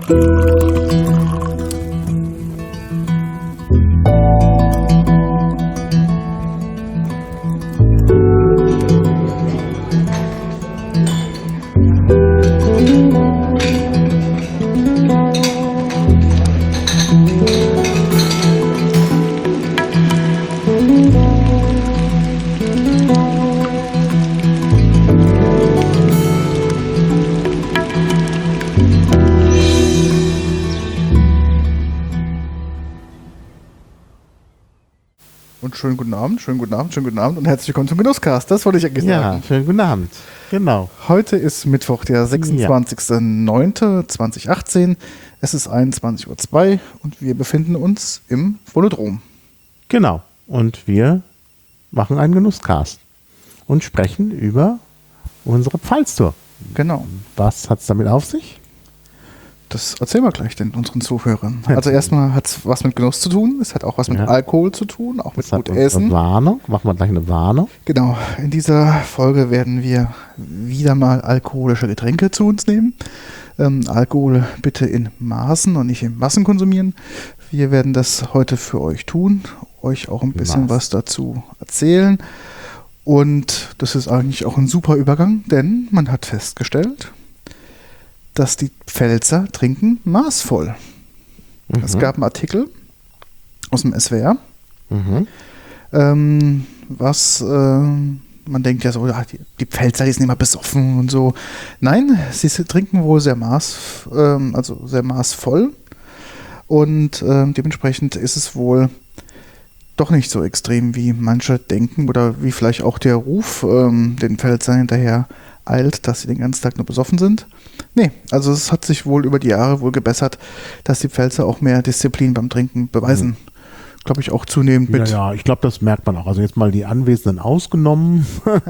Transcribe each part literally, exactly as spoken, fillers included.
Schönen guten Abend, schönen guten Abend, schönen guten Abend und herzlich willkommen zum Genusscast. Das wollte ich eigentlich sagen. Ja, schönen guten Abend. Genau. Heute ist Mittwoch, der sechsundzwanzigster neunter zweitausendachtzehn. Es ist einundzwanzig Uhr zwei und wir befinden uns im Volodrom. Genau. Und wir machen einen Genusscast und sprechen über unsere Pfalztour. Genau. Was hat es damit auf sich? Das erzählen wir gleich den unseren Zuhörern. Also erstmal hat es was mit Genuss zu tun, es hat auch was mit ja. Alkohol zu tun, auch mit gut Essen. Eine Warnung, machen wir gleich eine Warnung. Genau, in dieser Folge werden wir wieder mal alkoholische Getränke zu uns nehmen. Ähm, Alkohol bitte in Maßen und nicht in Massen konsumieren. Wir werden das heute für euch tun, euch auch ein bisschen was, was dazu erzählen. Und das ist eigentlich auch ein super Übergang, denn man hat festgestellt, dass die Pfälzer trinken maßvoll. Mhm. Es gab einen Artikel aus dem S W R, mhm. ähm, was äh, man denkt ja so, ja, die, die Pfälzer, die sind immer besoffen und so. Nein, sie trinken wohl sehr maß, ähm, also sehr maßvoll und ähm, dementsprechend ist es wohl doch nicht so extrem, wie manche denken oder wie vielleicht auch der Ruf ähm, den Pfälzern hinterher eilt, dass sie den ganzen Tag nur besoffen sind. Nee, also es hat sich wohl über die Jahre wohl gebessert, dass die Pfälzer auch mehr Disziplin beim Trinken beweisen. Mhm. Glaube ich auch zunehmend mit. Ja, ja, ich glaube, das merkt man auch. Also jetzt mal die Anwesenden ausgenommen,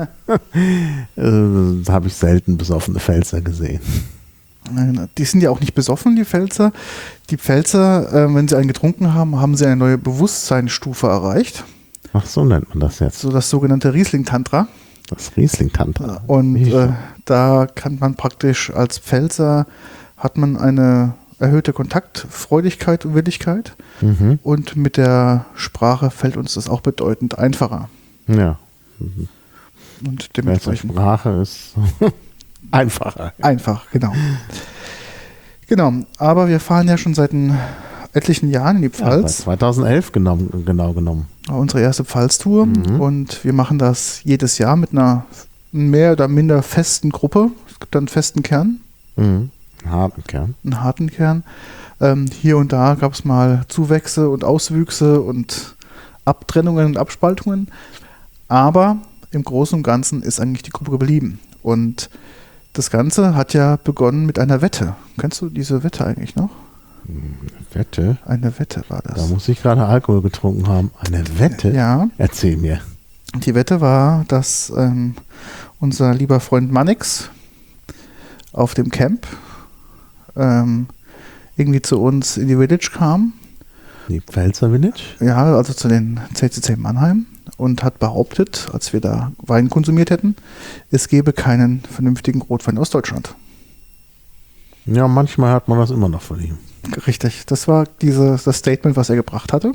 äh, habe ich selten besoffene Pfälzer gesehen. Die sind ja auch nicht besoffen, die Pfälzer. Die Pfälzer, äh, wenn sie einen getrunken haben, haben sie eine neue Bewusstseinsstufe erreicht. Ach, so nennt man das jetzt. So das sogenannte Riesling-Tantra. Das Riesling-Tantra. Und äh, da kann man praktisch als Pfälzer, hat man eine erhöhte Kontaktfreudigkeit und Willigkeit. Mhm. Und mit der Sprache fällt uns das auch bedeutend einfacher. Ja. Mhm. Und dementsprechend Sprache ist einfacher. Einfach, genau. Genau, aber wir fahren ja schon seit ein, etlichen Jahren in die Pfalz. Ja, zweitausendelf genau, genau genommen. Unsere erste Pfalztour mhm. und wir machen das jedes Jahr mit einer mehr oder minder festen Gruppe. Es gibt dann einen festen Kern. Mhm. Einen harten Kern. Einen harten Kern. Ähm, hier und da gab es mal Zuwächse und Auswüchse und Abtrennungen und Abspaltungen. Aber im Großen und Ganzen ist eigentlich die Gruppe geblieben. Und das Ganze hat ja begonnen mit einer Wette. Kennst du diese Wette eigentlich noch? Wette? Eine Wette war das. Da muss ich gerade Alkohol getrunken haben. Eine Wette? Ja. Erzähl mir. Die Wette war, dass ähm, unser lieber Freund Mannix auf dem Camp ähm, irgendwie zu uns in die Village kam. Die Pfälzer Village? Ja, also zu den C C C Mannheim und hat behauptet, als wir da Wein konsumiert hätten, es gäbe keinen vernünftigen Rotwein aus Deutschland. Ja, manchmal hört man das immer noch von ihm. Richtig, das war diese, das Statement, was er gebracht hatte.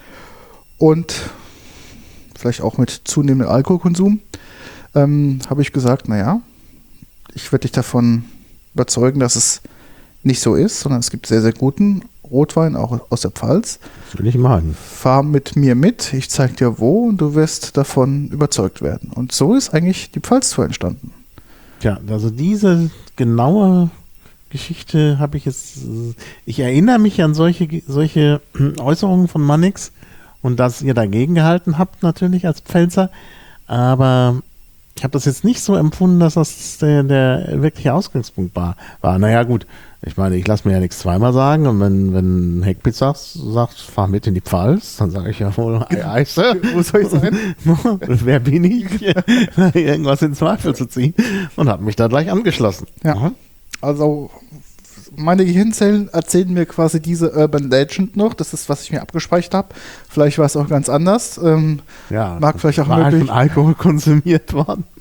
Und vielleicht auch mit zunehmendem Alkoholkonsum ähm, habe ich gesagt, naja, ich werde dich davon überzeugen, dass es nicht so ist, sondern es gibt sehr, sehr guten Rotwein, auch aus der Pfalz. Das will ich machen. Fahr mit mir mit, ich zeige dir wo und du wirst davon überzeugt werden. Und so ist eigentlich die Pfalztour entstanden. Ja, also diese genaue Geschichte habe ich jetzt, ich erinnere mich an solche, solche Äußerungen von Mannix und dass ihr dagegen gehalten habt natürlich als Pfälzer, aber ich habe das jetzt nicht so empfunden, dass das der, der wirkliche Ausgangspunkt war. war. Naja gut, ich meine, ich lasse mir ja nichts zweimal sagen und wenn, wenn Heckpitz sagt, sagt, fahr mit in die Pfalz, dann sage ich ja wohl, Eise. Wo soll ich sein? Wer bin ich, irgendwas in Zweifel zu ziehen und habe mich da gleich angeschlossen. Ja. Mhm. Also meine Gehirnzellen erzählen mir quasi diese Urban Legend noch. Das ist, was ich mir abgespeichert habe. Vielleicht war es auch ganz anders. Ähm, ja, mag vielleicht auch war möglich. schon Alkohol konsumiert worden.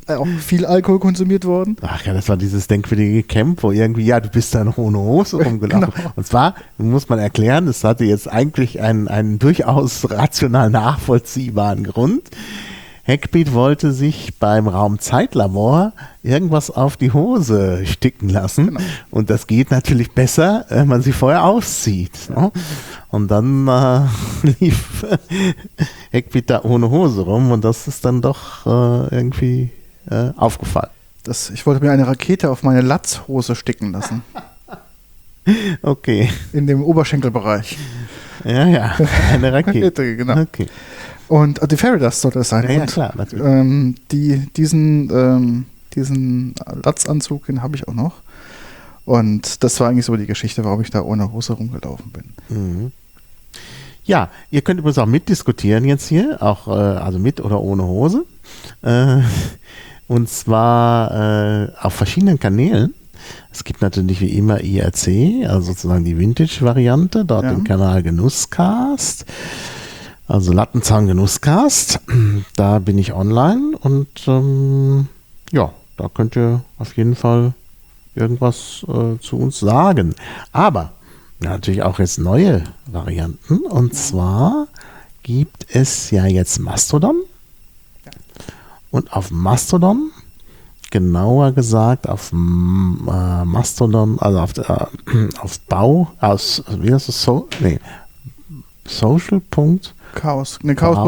auch viel Alkohol konsumiert worden. Ach ja, das war dieses denkwürdige Camp, wo irgendwie, ja, du bist da noch ohne Hose rumgelaufen. Genau. Und zwar, muss man erklären, das hatte jetzt eigentlich einen, einen durchaus rational nachvollziehbaren Grund. Hackbeat wollte sich beim Raumzeitlabor irgendwas auf die Hose sticken lassen. Genau. Und das geht natürlich besser, wenn man sie vorher auszieht. Ne? Und dann äh, lief Hackbeat da ohne Hose rum und das ist dann doch äh, irgendwie äh, aufgefallen. Das, ich wollte mir eine Rakete auf meine Latzhose sticken lassen. Okay. In dem Oberschenkelbereich. Ja, ja, eine Rakete. Rakete, genau. Okay. Und äh, die Fairy Dust sollte es sein. Ja, ja und, klar, natürlich. Ähm, die, diesen, ähm, diesen Latzanzug, den habe ich auch noch. Und das war eigentlich so die Geschichte, warum ich da ohne Hose rumgelaufen bin. Mhm. Ja, ihr könnt übrigens auch mitdiskutieren jetzt hier, auch äh, also mit oder ohne Hose. Äh, und zwar äh, auf verschiedenen Kanälen. Es gibt natürlich wie immer I R C, also sozusagen die Vintage-Variante, dort ja. im Kanal Genusscast. Also Lattenzaun Genusscast, da bin ich online und ähm, ja, da könnt ihr auf jeden Fall irgendwas äh, zu uns sagen. Aber ja, natürlich auch jetzt neue Varianten und zwar gibt es ja jetzt Mastodon und auf Mastodon, genauer gesagt auf äh, Mastodon, also auf, äh, auf Bau, aus, wie heißt das, so, nee, social. Chaos. Ne, Chaos.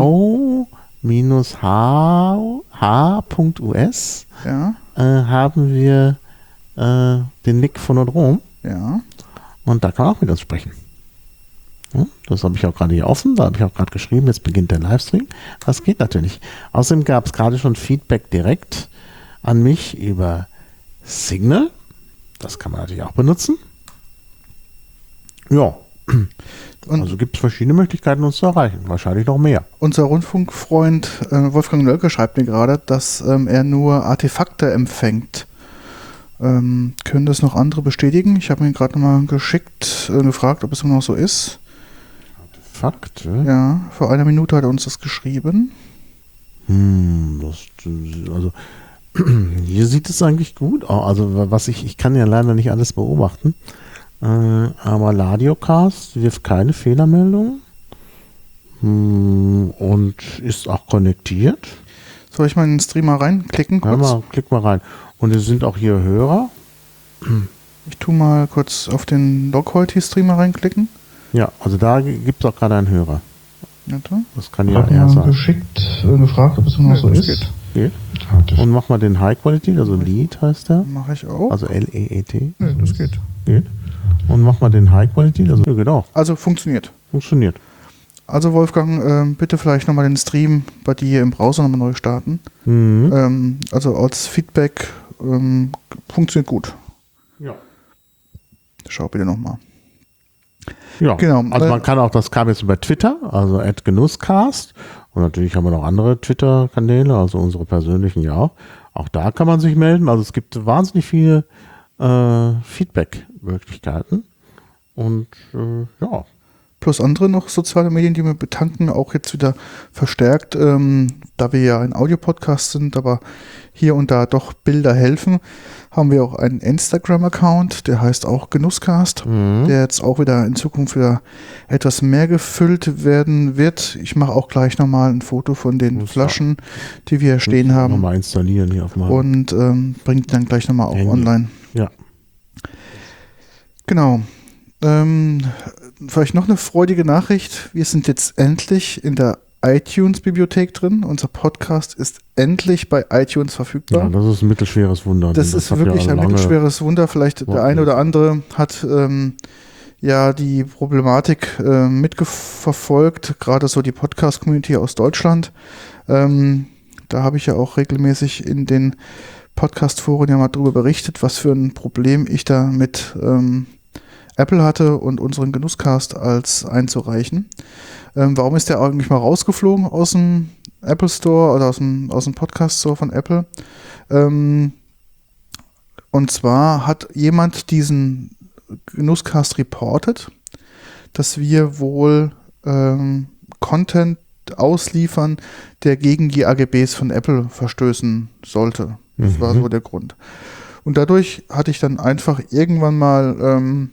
Bau-h.us ja. äh, haben wir äh, den Nick von Odrom. Ja. Und da kann man auch mit uns sprechen. Ja, das habe ich auch gerade hier offen. Da habe ich auch gerade geschrieben, jetzt beginnt der Livestream. Das geht natürlich. Außerdem gab es gerade schon Feedback direkt an mich über Signal. Das kann man natürlich auch benutzen. Ja. Und also gibt es verschiedene Möglichkeiten, uns zu erreichen. Wahrscheinlich noch mehr. Unser Rundfunkfreund äh, Wolfgang Nölke schreibt mir gerade, dass ähm, er nur Artefakte empfängt. Ähm, können das noch andere bestätigen? Ich habe ihn gerade nochmal geschickt, äh, gefragt, ob es immer noch so ist. Artefakte? Ja, vor einer Minute hat er uns das geschrieben. Hm, das, also hier sieht es eigentlich gut aus. Also was ich, ich kann ja leider nicht alles beobachten. Äh, aber Ladiocast wirft keine Fehlermeldung hm, und ist auch konnektiert. Soll ich mal in den Streamer reinklicken? Kurz? Ja, mal, klick mal rein. Und es sind auch hier Hörer. Ich tue mal kurz auf den Lockhorty-Streamer reinklicken. Ja, also da gibt es auch gerade einen Hörer. Ja, das kann ja er sein. Geschickt, äh, gefragt, ob es immer noch ja, so ist. Geht. geht. Und mach mal den High Quality, also Lead heißt der. Mache ich auch. Also L E E T. Ja, das geht. Geht. Und mach mal den High Quality, also ja, geht auch. Also funktioniert. Funktioniert. Also Wolfgang, äh, bitte vielleicht nochmal den Stream bei dir im Browser nochmal neu starten. Mhm. Ähm, also als Feedback ähm, funktioniert gut. Ja. Schau bitte nochmal. Ja, genau. Also man äh, kann auch, das kam jetzt über Twitter, also at Genusscast. Und natürlich haben wir noch andere Twitter-Kanäle, also unsere persönlichen ja auch. Auch da kann man sich melden. Also es gibt wahnsinnig viele äh, Feedback-Möglichkeiten. Und äh, ja. Plus andere noch soziale Medien, die wir betanken, auch jetzt wieder verstärkt, ähm, da wir ja ein Audio-Podcast sind, aber hier und da doch Bilder helfen, haben wir auch einen Instagram-Account, der heißt auch Genusscast, mhm. der jetzt auch wieder in Zukunft wieder etwas mehr gefüllt werden wird. Ich mache auch gleich nochmal ein Foto von den Muss Flaschen, die wir stehen haben. Nochmal installieren hier auf mal. Und ähm, bringt dann gleich nochmal auch Handy. Online. Ja. Genau. Ähm, vielleicht noch eine freudige Nachricht. Wir sind jetzt endlich in der iTunes-Bibliothek drin. Unser Podcast ist endlich bei iTunes verfügbar. Ja, das ist ein mittelschweres Wunder. Das, das ist wirklich ja ein mittelschweres Wunder. Vielleicht der eine oder andere hat ähm, ja die Problematik äh, mitverfolgt, gerade so die Podcast-Community aus Deutschland. Ähm, da habe ich ja auch regelmäßig in den Podcast-Foren ja mal drüber berichtet, was für ein Problem ich da mit ähm, Apple hatte und unseren Genusscast als einzureichen. Ähm, warum ist der eigentlich mal rausgeflogen aus dem Apple Store oder aus dem, aus dem Podcast Store von Apple? Ähm, und zwar hat jemand diesen Genusscast reportet, dass wir wohl ähm, Content ausliefern, der gegen die A G Bs von Apple verstößen sollte. Das mhm. war so der Grund. Und dadurch hatte ich dann einfach irgendwann mal ähm,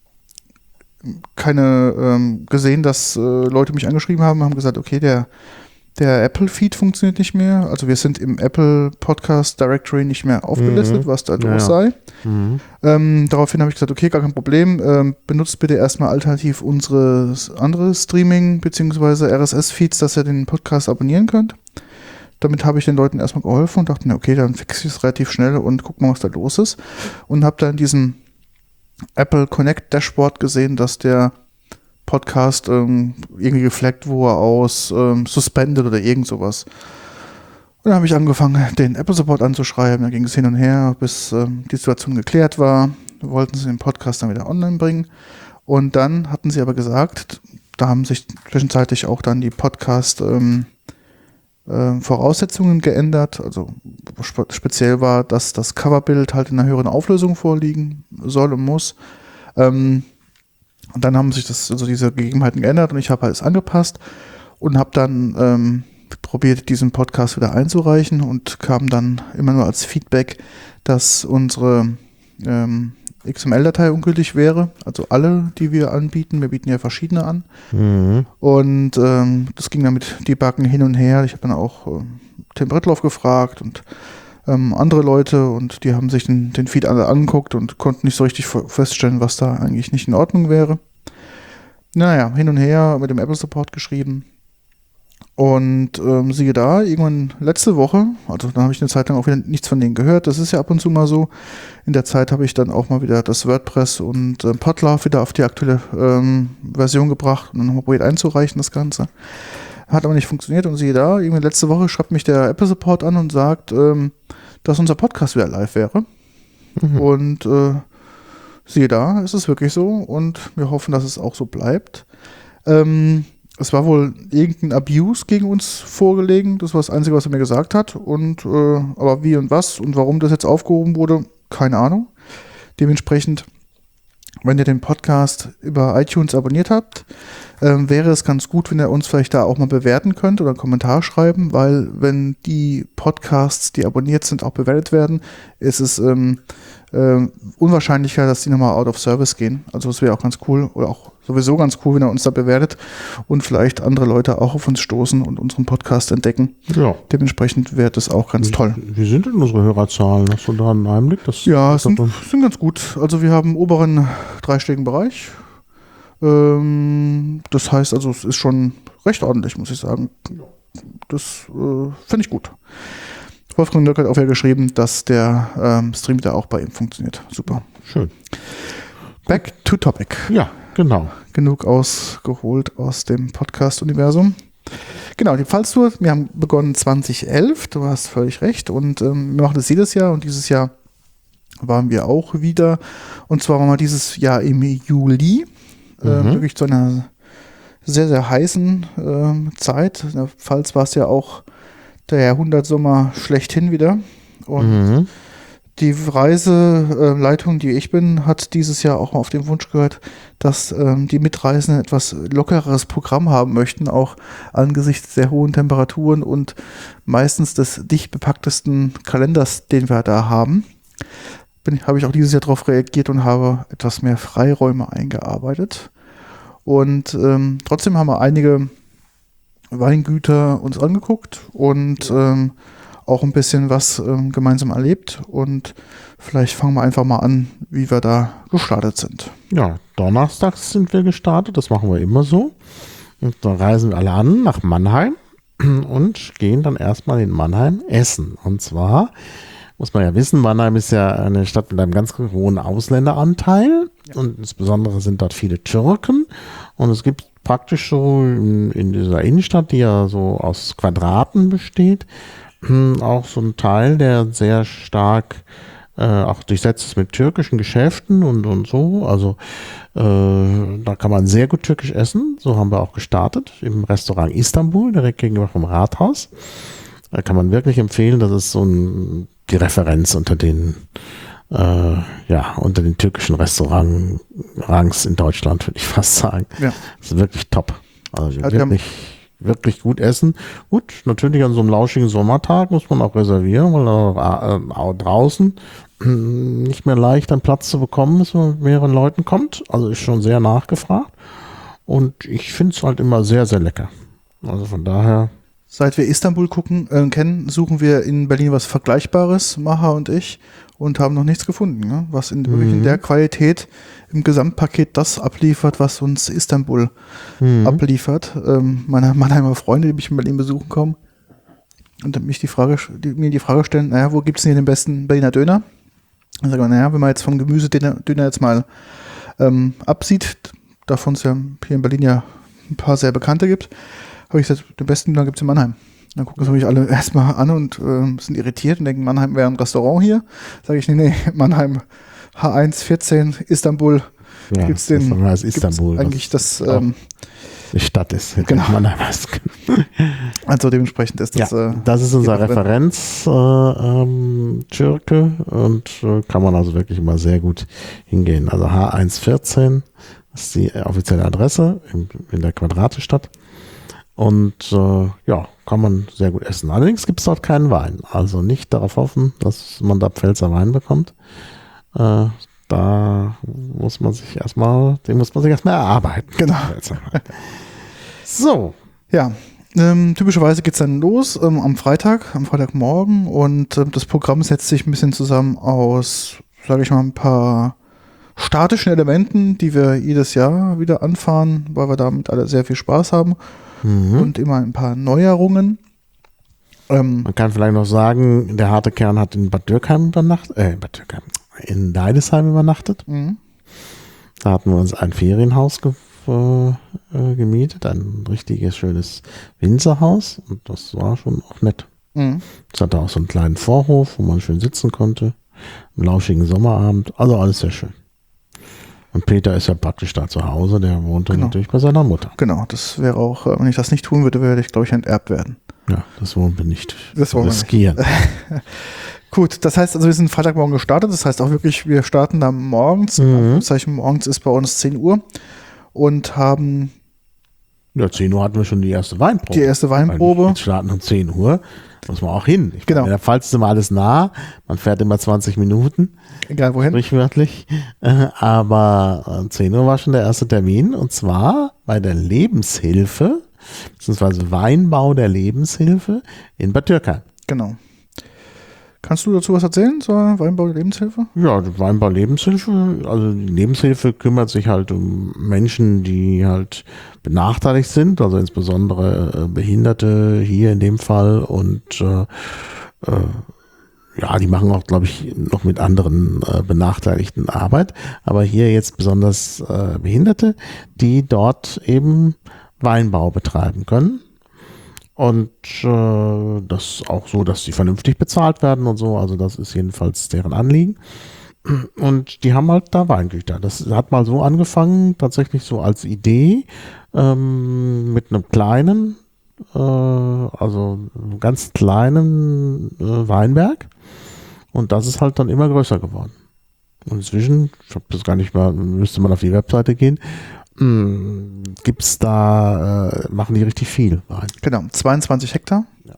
keine ähm, gesehen, dass äh, Leute mich angeschrieben haben, haben gesagt, okay, der Der Apple-Feed funktioniert nicht mehr. Also wir sind im Apple Podcast Directory nicht mehr aufgelistet, mhm. was da los ja, ja. sei. Mhm. Ähm, daraufhin habe ich gesagt, okay, gar kein Problem. Ähm, benutzt bitte erstmal alternativ unsere andere Streaming- bzw. R S S-Feeds, dass ihr den Podcast abonnieren könnt. Damit habe ich den Leuten erstmal geholfen und dachte, okay, dann fixe ich es relativ schnell und guck mal, was da los ist. Und habe da in diesem Apple Connect Dashboard gesehen, dass der Podcast ähm, irgendwie geflaggt wurde aus ähm, Suspended oder irgend sowas. Und dann habe ich angefangen, den Apple Support anzuschreiben. Dann ging es hin und her, bis ähm, die Situation geklärt war. Wir wollten sie den Podcast dann wieder online bringen. Und dann hatten sie aber gesagt, da haben sich zwischenzeitlich auch dann die Podcast ähm, äh, Voraussetzungen geändert. Also spe- speziell war, dass das Coverbild halt in einer höheren Auflösung vorliegen soll und muss. Ähm, Und dann haben sich das, also diese Gegebenheiten geändert und ich habe alles angepasst und habe dann ähm, probiert, diesen Podcast wieder einzureichen und kam dann immer nur als Feedback, dass unsere ähm, X M L-Datei ungültig wäre. Also alle, die wir anbieten. Wir bieten ja verschiedene an. Mhm. Und ähm, das ging dann mit Debuggen hin und her. Ich habe dann auch äh, Tim Brettloff gefragt und ähm, andere Leute und die haben sich den, den Feed alle angeguckt und konnten nicht so richtig feststellen, was da eigentlich nicht in Ordnung wäre. Naja, hin und her mit dem Apple Support geschrieben und ähm, siehe da, irgendwann letzte Woche, also dann habe ich eine Zeit lang auch wieder nichts von denen gehört, das ist ja ab und zu mal so, in der Zeit habe ich dann auch mal wieder das WordPress und äh, Podlove wieder auf die aktuelle ähm, Version gebracht und dann nochmal probiert einzureichen, das Ganze. Hat aber nicht funktioniert und siehe da, irgendwie letzte Woche schreibt mich der Apple Support an und sagt, ähm, dass unser Podcast wieder live wäre. Mhm. Und äh, siehe da, ist es wirklich so und wir hoffen, dass es auch so bleibt. Ähm, es war wohl irgendein Abuse gegen uns vorgelegen, das war das Einzige, was er mir gesagt hat. Und äh, aber wie und was und warum das jetzt aufgehoben wurde, keine Ahnung. Dementsprechend, wenn ihr den Podcast über iTunes abonniert habt, ähm, wäre es ganz gut, wenn ihr uns vielleicht da auch mal bewerten könnt oder einen Kommentar schreiben, weil wenn die Podcasts, die abonniert sind, auch bewertet werden, ist es ähm, äh, unwahrscheinlicher, dass die nochmal out of service gehen. Also es wäre auch ganz cool oder auch sowieso ganz cool, wenn er uns da bewertet und vielleicht andere Leute auch auf uns stoßen und unseren Podcast entdecken. Ja. Dementsprechend wäre das auch ganz wie, toll. Wie sind denn unsere Hörerzahlen? Hast du da einen Einblick? Das ja, sind, sind ganz gut. Also wir haben einen oberen dreistelligen Bereich. Ähm, das heißt also, es ist schon recht ordentlich, muss ich sagen. Das äh, finde ich gut. Wolfgang Nöck hat auch wieder geschrieben, dass der ähm, Stream da auch bei ihm funktioniert. Super. Schön. Back to topic. Ja, genau. Genug ausgeholt aus dem Podcast-Universum. Genau, die Pfalztour, wir haben begonnen zwanzig elf, du hast völlig recht. Und ähm, wir machen das jedes Jahr und dieses Jahr waren wir auch wieder. Und zwar waren wir dieses Jahr im Juli. Mhm. Äh, wirklich zu einer sehr, sehr heißen äh, Zeit. In der Pfalz war es ja auch der Jahrhundertsommer schlechthin wieder. Und mhm. die Reiseleitung, die ich bin, hat dieses Jahr auch auf den Wunsch gehört, dass ähm, die Mitreisenden etwas lockereres Programm haben möchten, auch angesichts der hohen Temperaturen und meistens des dicht bepacktesten Kalenders, den wir da haben. Bin, habe ich auch dieses Jahr darauf reagiert und habe etwas mehr Freiräume eingearbeitet. Und ähm, trotzdem haben wir einige Weingüter uns angeguckt und ähm, auch ein bisschen was ähm, gemeinsam erlebt. Und vielleicht fangen wir einfach mal an, wie wir da gestartet sind. Ja, donnerstags sind wir gestartet, das machen wir immer so. Und da reisen wir alle an nach Mannheim und gehen dann erstmal in Mannheim essen. Und zwar muss man ja wissen, Mannheim ist ja eine Stadt mit einem ganz hohen Ausländeranteil. Ja. Und insbesondere sind dort viele Türken. Und es gibt praktisch so in, in dieser Innenstadt, die ja so aus Quadraten besteht, auch so ein Teil, der sehr stark äh, auch durchsetzt ist mit türkischen Geschäften und, und so. Also äh, da kann man sehr gut türkisch essen. So haben wir auch gestartet im Restaurant Istanbul, direkt gegenüber vom Rathaus. Da kann man wirklich empfehlen, das ist so ein, die Referenz unter den äh, ja, unter den türkischen Restaurants in Deutschland, würde ich fast sagen. Ja. Das ist wirklich top. Also ja, wirklich wirklich gut essen. Gut, natürlich an so einem lauschigen Sommertag muss man auch reservieren, weil äh, auch draußen nicht mehr leicht einen Platz zu bekommen ist, wenn man mit mehreren Leuten kommt. Also ist schon sehr nachgefragt. Und ich finde es halt immer sehr, sehr lecker. Also von daher. Seit wir Istanbul gucken, äh, kennen, suchen wir in Berlin was Vergleichbares, Maha und ich, und haben noch nichts gefunden, ne? Was in, wirklich in der Qualität im Gesamtpaket das abliefert, was uns Istanbul mhm. abliefert. Ähm, meine Mannheimer Freunde, die mich in Berlin besuchen kommen, und mich die Frage, die, mir die Frage stellen, naja, wo gibt es denn hier den besten Berliner Döner? Dann sage ich, naja, wenn man jetzt vom Gemüsedöner Döner jetzt mal ähm, absieht, davon es ja hier in Berlin ja ein paar sehr bekannte gibt, habe ich gesagt, den besten Döner gibt es in Mannheim. Dann gucken sie mich alle erstmal an und äh, sind irritiert und denken, Mannheim wäre ein Restaurant hier. Sage ich, nee, nee, Mannheim H eins vierzehn, Istanbul, ja, gibt es den, das heißt Istanbul, eigentlich das, ähm, die Stadt ist. Genau. Mannheim. Also dementsprechend ist das. Ja, äh, das ist unser Referenz, äh, ähm, Schirke, und äh, kann man also wirklich immer sehr gut hingehen. Also H eins vierzehn ist die offizielle Adresse in, in der Quadratestadt. Und äh, ja, kann man sehr gut essen. Allerdings gibt es dort keinen Wein. Also nicht darauf hoffen, dass man da Pfälzer Wein bekommt. Äh, da muss man sich erstmal, den muss man sich erstmal erarbeiten. Genau. So. Ja, ähm, typischerweise geht es dann los ähm, am Freitag, am Freitagmorgen, und ähm, das Programm setzt sich ein bisschen zusammen aus, sage ich mal, ein paar statischen Elementen, die wir jedes Jahr wieder anfahren, weil wir damit alle sehr viel Spaß haben. Mhm. Und immer ein paar Neuerungen. Ähm, Man kann vielleicht noch sagen, der harte Kern hat in Bad Dürkheim übernachtet, äh, Bad Dürkheim, in Deidesheim übernachtet. Mhm. Da hatten wir uns ein Ferienhaus ge äh, gemietet, ein richtiges, schönes Winzerhaus, und das war schon auch nett. Mhm. Es hatte auch so einen kleinen Vorhof, wo man schön sitzen konnte, einen lauschigen Sommerabend, also alles sehr schön. Und Peter ist ja praktisch da zu Hause, der wohnte genau. natürlich bei seiner Mutter. Genau, das wäre auch, wenn ich das nicht tun würde, würde ich, glaube ich, enterbt werden. Ja, das wollen wir nicht das wollen riskieren. Wir nicht. Gut, das heißt also, wir sind Freitagmorgen gestartet, das heißt auch wirklich, wir starten da morgens, mhm. Zeichen morgens ist bei uns zehn Uhr, und haben... Ja, zehn Uhr hatten wir schon die erste Weinprobe. Die erste Weinprobe. Jetzt starten um zehn Uhr, muss man auch hin. Ich genau. Meine, in der Pfalz ist immer alles nah, man fährt immer zwanzig Minuten. Egal wohin. Sprichwörtlich. Aber um zehn Uhr war schon der erste Termin, und zwar bei der Lebenshilfe, beziehungsweise Weinbau der Lebenshilfe in Bad Dürkheim. Genau. Kannst du dazu was erzählen zur Weinbau der Lebenshilfe? Ja, die Weinbau Lebenshilfe, also die Lebenshilfe kümmert sich halt um Menschen, die halt benachteiligt sind, also insbesondere Behinderte hier in dem Fall, und äh, äh, ja, die machen auch, glaube ich, noch mit anderen äh, Benachteiligten Arbeit, aber hier jetzt besonders äh, Behinderte, die dort eben Weinbau betreiben können. Und äh, das auch so, dass sie vernünftig bezahlt werden und so, also das ist jedenfalls deren Anliegen. Und die haben halt da Weingüter. Das hat mal so angefangen, tatsächlich so als Idee, ähm, mit einem kleinen, äh, also einem ganz kleinen äh, Weinberg. Und das ist halt dann immer größer geworden. Und inzwischen, ich habe das gar nicht mal, müsste man auf die Webseite gehen, gibt's da, äh, machen die richtig viel Wein. Genau, zweiundzwanzig Hektar. Ja.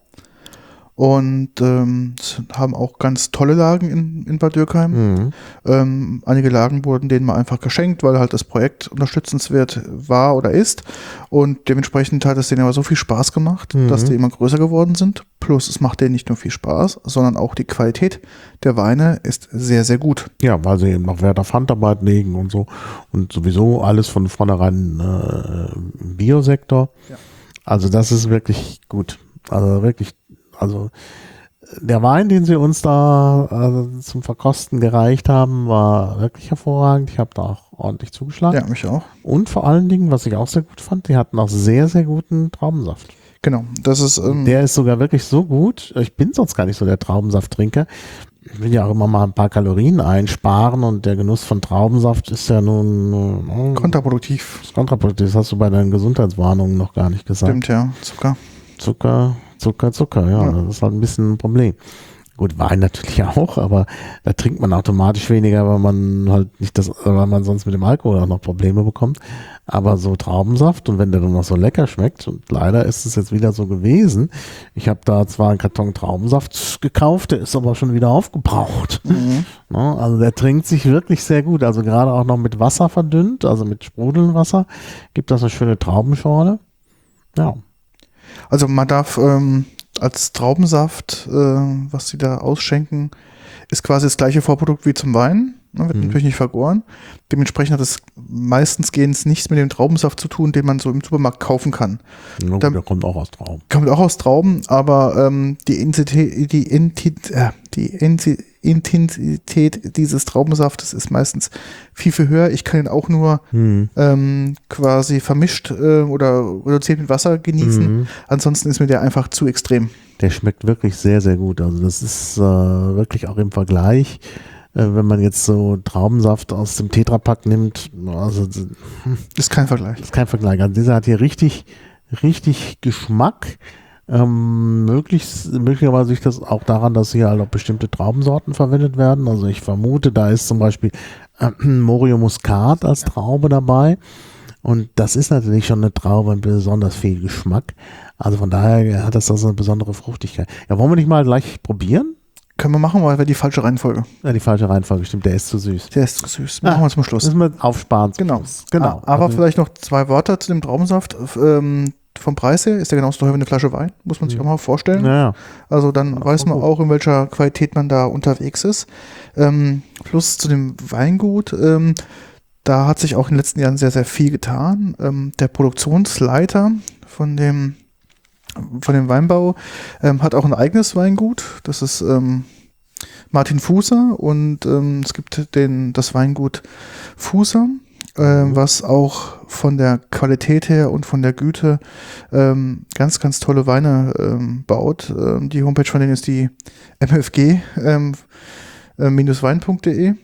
Und ähm, haben auch ganz tolle Lagen in, in Bad Dürkheim. Mhm. Ähm, einige Lagen wurden denen mal einfach geschenkt, weil halt das Projekt unterstützenswert war oder ist. Und dementsprechend hat es denen aber so viel Spaß gemacht, mhm. dass die immer größer geworden sind. Plus es macht denen nicht nur viel Spaß, sondern auch die Qualität der Weine ist sehr, sehr gut. Ja, weil sie eben noch Wert auf Handarbeit legen und so. Und sowieso alles von vornherein äh, im Biosektor. Ja. Also das ist wirklich gut. Also wirklich. Also der Wein, den sie uns da also zum Verkosten gereicht haben, war wirklich hervorragend. Ich habe da auch ordentlich zugeschlagen. Ja, mich auch. Und vor allen Dingen, was ich auch sehr gut fand, die hatten auch sehr, sehr guten Traubensaft. Genau, das ist... Ähm der ist sogar wirklich so gut. Ich bin sonst gar nicht so der Traubensafttrinker. Ich will ja auch immer mal ein paar Kalorien einsparen, und der Genuss von Traubensaft ist ja nun... Äh, kontraproduktiv. Ist kontraproduktiv, das hast du bei deinen Gesundheitswarnungen noch gar nicht gesagt. Stimmt, ja. Zucker. Zucker... Zucker, Zucker, ja, ja, das ist halt ein bisschen ein Problem. Gut, Wein natürlich auch, aber da trinkt man automatisch weniger, weil man halt nicht das, weil man sonst mit dem Alkohol auch noch Probleme bekommt. Aber so Traubensaft und wenn der dann noch so lecker schmeckt, und leider ist es jetzt wieder so gewesen, ich habe da zwar einen Karton Traubensaft gekauft, der ist aber schon wieder aufgebraucht. Mhm. Ne, also der trinkt sich wirklich sehr gut, also gerade auch noch mit Wasser verdünnt, also mit Sprudelwasser, gibt das eine schöne Traubenschorle. Ja. Also man darf ähm, als Traubensaft, äh, was sie da ausschenken, ist quasi das gleiche Vorprodukt wie zum Wein. Ne, wird mhm. natürlich nicht vergoren. Dementsprechend hat es meistens gehends nichts mit dem Traubensaft zu tun, den man so im Supermarkt kaufen kann. Ja, der kommt auch aus Trauben. Kommt auch aus Trauben, aber ähm, die, Intensität, die, Intensität, äh, die Intensität dieses Traubensaftes ist meistens viel, viel höher. Ich kann ihn auch nur mhm. ähm, quasi vermischt äh, oder reduziert mit Wasser genießen. Mhm. Ansonsten ist mir der einfach zu extrem. Der schmeckt wirklich sehr, sehr gut. Also das ist äh, wirklich auch im Vergleich, wenn man jetzt so Traubensaft aus dem Tetrapack nimmt, also ist kein Vergleich. Ist kein Vergleich. Also dieser hat hier richtig, richtig Geschmack. Ähm, möglichst, möglicherweise liegt das auch daran, dass hier halt auch bestimmte Traubensorten verwendet werden. Also ich vermute, da ist zum Beispiel äh, Morio Muscat als Traube dabei. Und das ist natürlich schon eine Traube mit besonders viel Geschmack. Also von daher hat das also eine besondere Fruchtigkeit. Ja, wollen wir nicht mal gleich probieren? Können wir machen, weil wir die falsche Reihenfolge. Ja, die falsche Reihenfolge, stimmt. Der ist zu süß. Der ist zu süß. Machen ah, wir zum Schluss. Müssen wir aufsparen. Genau. Schluss. Genau. Aber also vielleicht noch zwei Worte zu dem Traubensaft. Ähm, vom Preis her ist der genauso teuer wie eine Flasche Wein. Muss man sich auch mal vorstellen. Ja. Also dann ja, weiß man auch, in welcher Qualität man da unterwegs ist. Ähm, plus zu dem Weingut. Ähm, da hat sich auch in den letzten Jahren sehr, sehr viel getan. Ähm, der Produktionsleiter von dem von dem Weinbau, ähm, hat auch ein eigenes Weingut. Das ist ähm, Martin Fußer und ähm, es gibt den, das Weingut Fußer, ähm, was auch von der Qualität her und von der Güte ähm, ganz, ganz tolle Weine ähm, baut. Ähm, die Homepage von denen ist die m f g wein punkt de.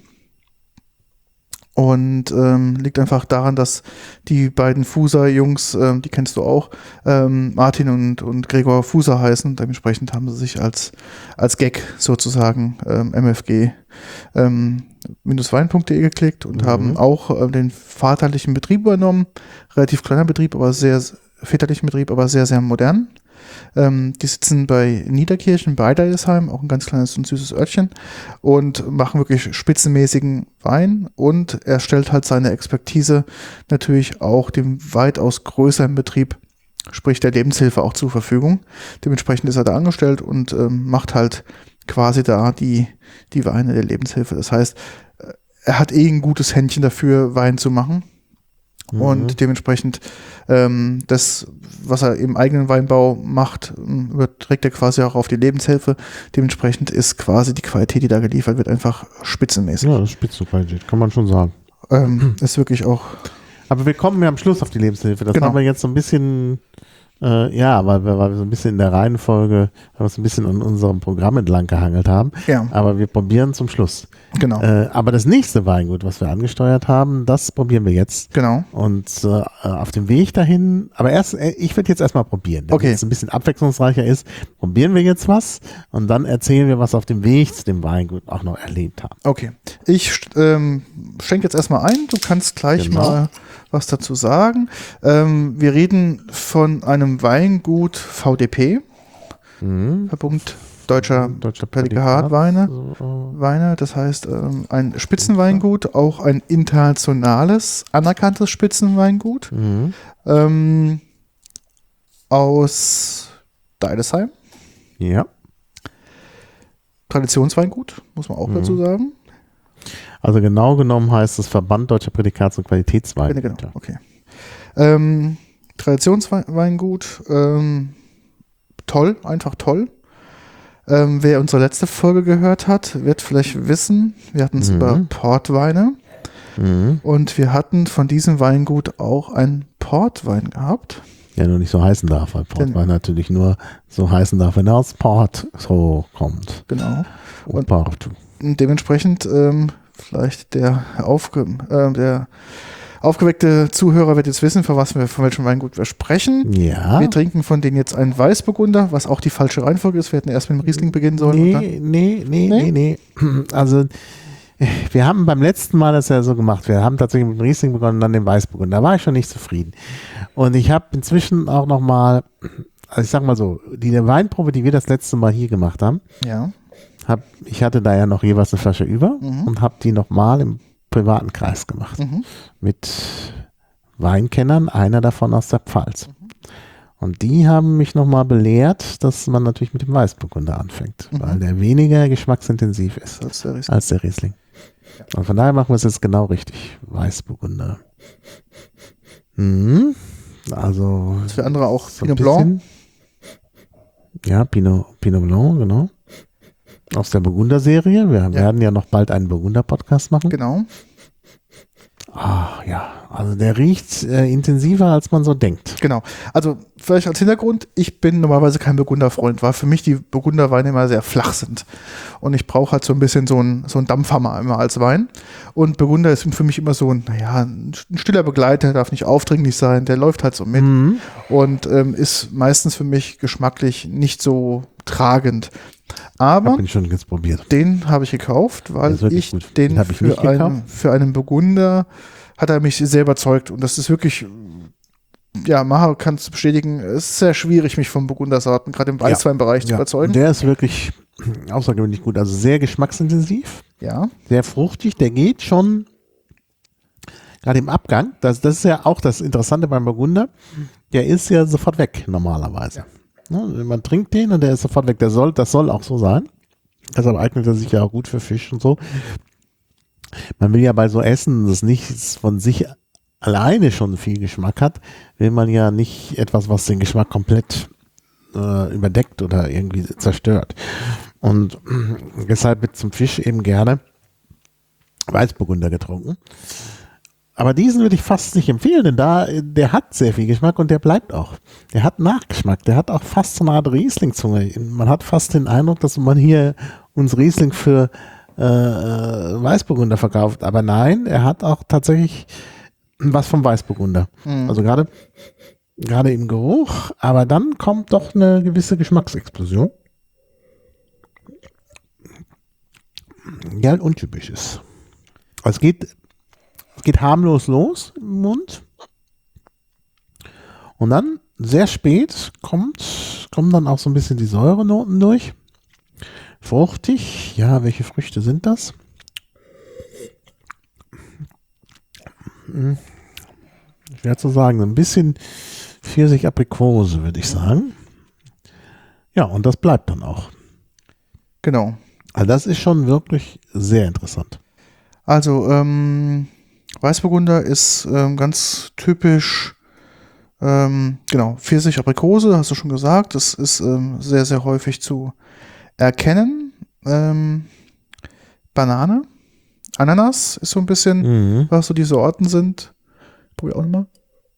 Und ähm, liegt einfach daran, dass die beiden Fuser-Jungs, ähm, die kennst du auch, ähm, Martin und, und Gregor Fuser heißen. Dementsprechend haben sie sich als, als Gag sozusagen ähm, m f g ähm, wein punkt de geklickt und mhm. haben auch ähm, den vaterlichen Betrieb übernommen. Relativ kleiner Betrieb, aber sehr, väterlichen Betrieb, aber sehr, sehr modern. Ähm, die sitzen bei Niederkirchen, bei Deidesheim, auch ein ganz kleines und süßes Örtchen, und machen wirklich spitzenmäßigen Wein, und er stellt halt seine Expertise natürlich auch dem weitaus größeren Betrieb, sprich der Lebenshilfe, auch zur Verfügung. Dementsprechend ist er da angestellt und ähm, macht halt quasi da die, die Weine der Lebenshilfe. Das heißt, er hat eh ein gutes Händchen dafür, Wein zu machen. Mhm. Und dementsprechend ähm, das, was er im eigenen Weinbau macht, überträgt er quasi auch auf die Lebenshilfe. Dementsprechend ist quasi die Qualität, die da geliefert wird, einfach spitzenmäßig. Ja, das ist Spitzenqualität, kann man schon sagen. Ähm, ist wirklich auch... Aber wir kommen ja am Schluss auf die Lebenshilfe. Das genau. haben wir jetzt so ein bisschen... Äh, ja, weil wir, weil wir so ein bisschen in der Reihenfolge, weil wir uns ein bisschen an unserem Programm entlang gehangelt haben. Ja. Aber wir probieren zum Schluss. Genau. Äh, aber das nächste Weingut, was wir angesteuert haben, das probieren wir jetzt. Genau. Und äh, auf dem Weg dahin, aber erst, äh, ich würde jetzt erstmal probieren, damit okay. es ein bisschen abwechslungsreicher ist. Probieren wir jetzt was und dann erzählen wir, was auf dem Weg zu dem Weingut auch noch erlebt haben. Okay. Ich ähm, schenke jetzt erstmal ein. Du kannst gleich genau. mal was dazu sagen. Ähm, wir reden von einem Weingut V D P, mhm. Verbund Deutscher, Deutscher Prädikatweine. So. Weine, das heißt ähm, ein Spitzenweingut, auch ein internationales, anerkanntes Spitzenweingut mhm. ähm, aus Deidesheim. Ja. Traditionsweingut, muss man auch mhm. dazu sagen. Also genau genommen heißt es Verband Deutscher Prädikats- und Qualitätsweine. Genau, okay. Ähm, Traditionsweingut, ähm, toll, einfach toll. Ähm, wer unsere letzte Folge gehört hat, wird vielleicht wissen, wir hatten es mhm. über Portweine mhm. und wir hatten von diesem Weingut auch einen Portwein gehabt. Der nur nicht so heißen darf, weil Portwein natürlich nur so heißen darf, wenn er aus Port so kommt. Genau. Und, und dementsprechend ähm, vielleicht der, Aufge äh, der aufgeweckte Zuhörer wird jetzt wissen, für was wir, von welchem Weingut wir sprechen. Ja. Wir trinken von denen jetzt einen Weißburgunder, was auch die falsche Reihenfolge ist. Wir hätten erst mit dem Riesling beginnen sollen. Nee, nee, nee, nee, nee. Also, wir haben beim letzten Mal das ja so gemacht. Wir haben tatsächlich mit dem Riesling begonnen und dann den Weißburgunder. Da war ich schon nicht zufrieden. Und ich habe inzwischen auch nochmal, also ich sag mal so, die Weinprobe, die wir das letzte Mal hier gemacht haben, Ja. hab, ich hatte da ja noch jeweils eine Flasche über Mhm. und habe die nochmal im privaten Kreis gemacht. Mhm. Mit Weinkennern, einer davon aus der Pfalz. Und die haben mich nochmal belehrt, dass man natürlich mit dem Weißburgunder anfängt, Mhm. weil der weniger geschmacksintensiv ist Das ist der Riesling. als der Riesling. Und von daher machen wir es jetzt genau richtig. Weißburgunder. Mhm. Also Für andere auch so ein Pinot Blanc. bisschen- Ja, Pinot, Pinot Blanc, genau. Aus der Burgunder-Serie. Wir werden ja noch bald einen Burgunder-Podcast machen. Genau. Ah, ja. Also der riecht äh, intensiver, als man so denkt. Genau. Also vielleicht als Hintergrund, ich bin normalerweise kein Burgunderfreund, weil für mich die Burgunderweine immer sehr flach sind. Und ich brauche halt so ein bisschen so einen so einen Dampfhammer immer als Wein. Und Burgunder ist für mich immer so ein, naja, ein stiller Begleiter, darf nicht aufdringlich sein, der läuft halt so mit. Mhm. Und ähm, ist meistens für mich geschmacklich nicht so tragend. Aber Hab ihn schon jetzt probiert. den habe ich gekauft, weil Der ist wirklich ich gut. den, Den hab ich für, nicht gekauft. einen, für einen Burgunder hat er mich sehr überzeugt. Und das ist wirklich, ja, Maha kann es bestätigen, es ist sehr schwierig, mich von Burgundersorten, gerade im Weißweinbereich, zu Ja. überzeugen. Der ist wirklich außergewöhnlich gut. Also sehr geschmacksintensiv, Ja, sehr fruchtig. Der geht schon gerade im Abgang. Das, das ist ja auch das Interessante beim Burgunder. Der ist ja sofort weg normalerweise. Ne, man trinkt den und der ist sofort weg. Der soll, das soll auch so sein. Deshalb eignet er sich ja auch gut für Fisch und so. Man will ja bei so Essen, das nicht von sich alleine schon viel Geschmack hat, will man ja nicht etwas, was den Geschmack komplett äh, überdeckt oder irgendwie zerstört. Und äh, deshalb wird zum Fisch eben gerne Weißburgunder getrunken. Aber diesen würde ich fast nicht empfehlen, denn da, der hat sehr viel Geschmack und der bleibt auch. Der hat Nachgeschmack, der hat auch fast so eine Art Riesling-Zunge. Man hat fast den Eindruck, dass man hier uns Riesling für äh, Weißburgunder verkauft. Aber nein, er hat auch tatsächlich was vom Weißburgunder. Mhm. Also gerade gerade im Geruch, aber dann kommt doch eine gewisse Geschmacksexplosion. Die halt untypisch ist. Es geht Es geht harmlos los im Mund. Und dann, sehr spät, kommt, kommen dann auch so ein bisschen die Säurenoten durch. Fruchtig. Ja, welche Früchte sind das? Hm. Schwer zu sagen. Ein bisschen Pfirsich-Aprikose, würde ich sagen. Ja, und das bleibt dann auch. genau. Also das ist schon wirklich sehr interessant. Also, ähm, Weißburgunder ist ähm, ganz typisch, ähm, genau, Pfirsich, Aprikose, hast du schon gesagt. Das ist ähm, sehr, sehr häufig zu erkennen. Ähm, Banane, Ananas ist so ein bisschen, Mhm. was so die Sorten sind. Probier auch nochmal.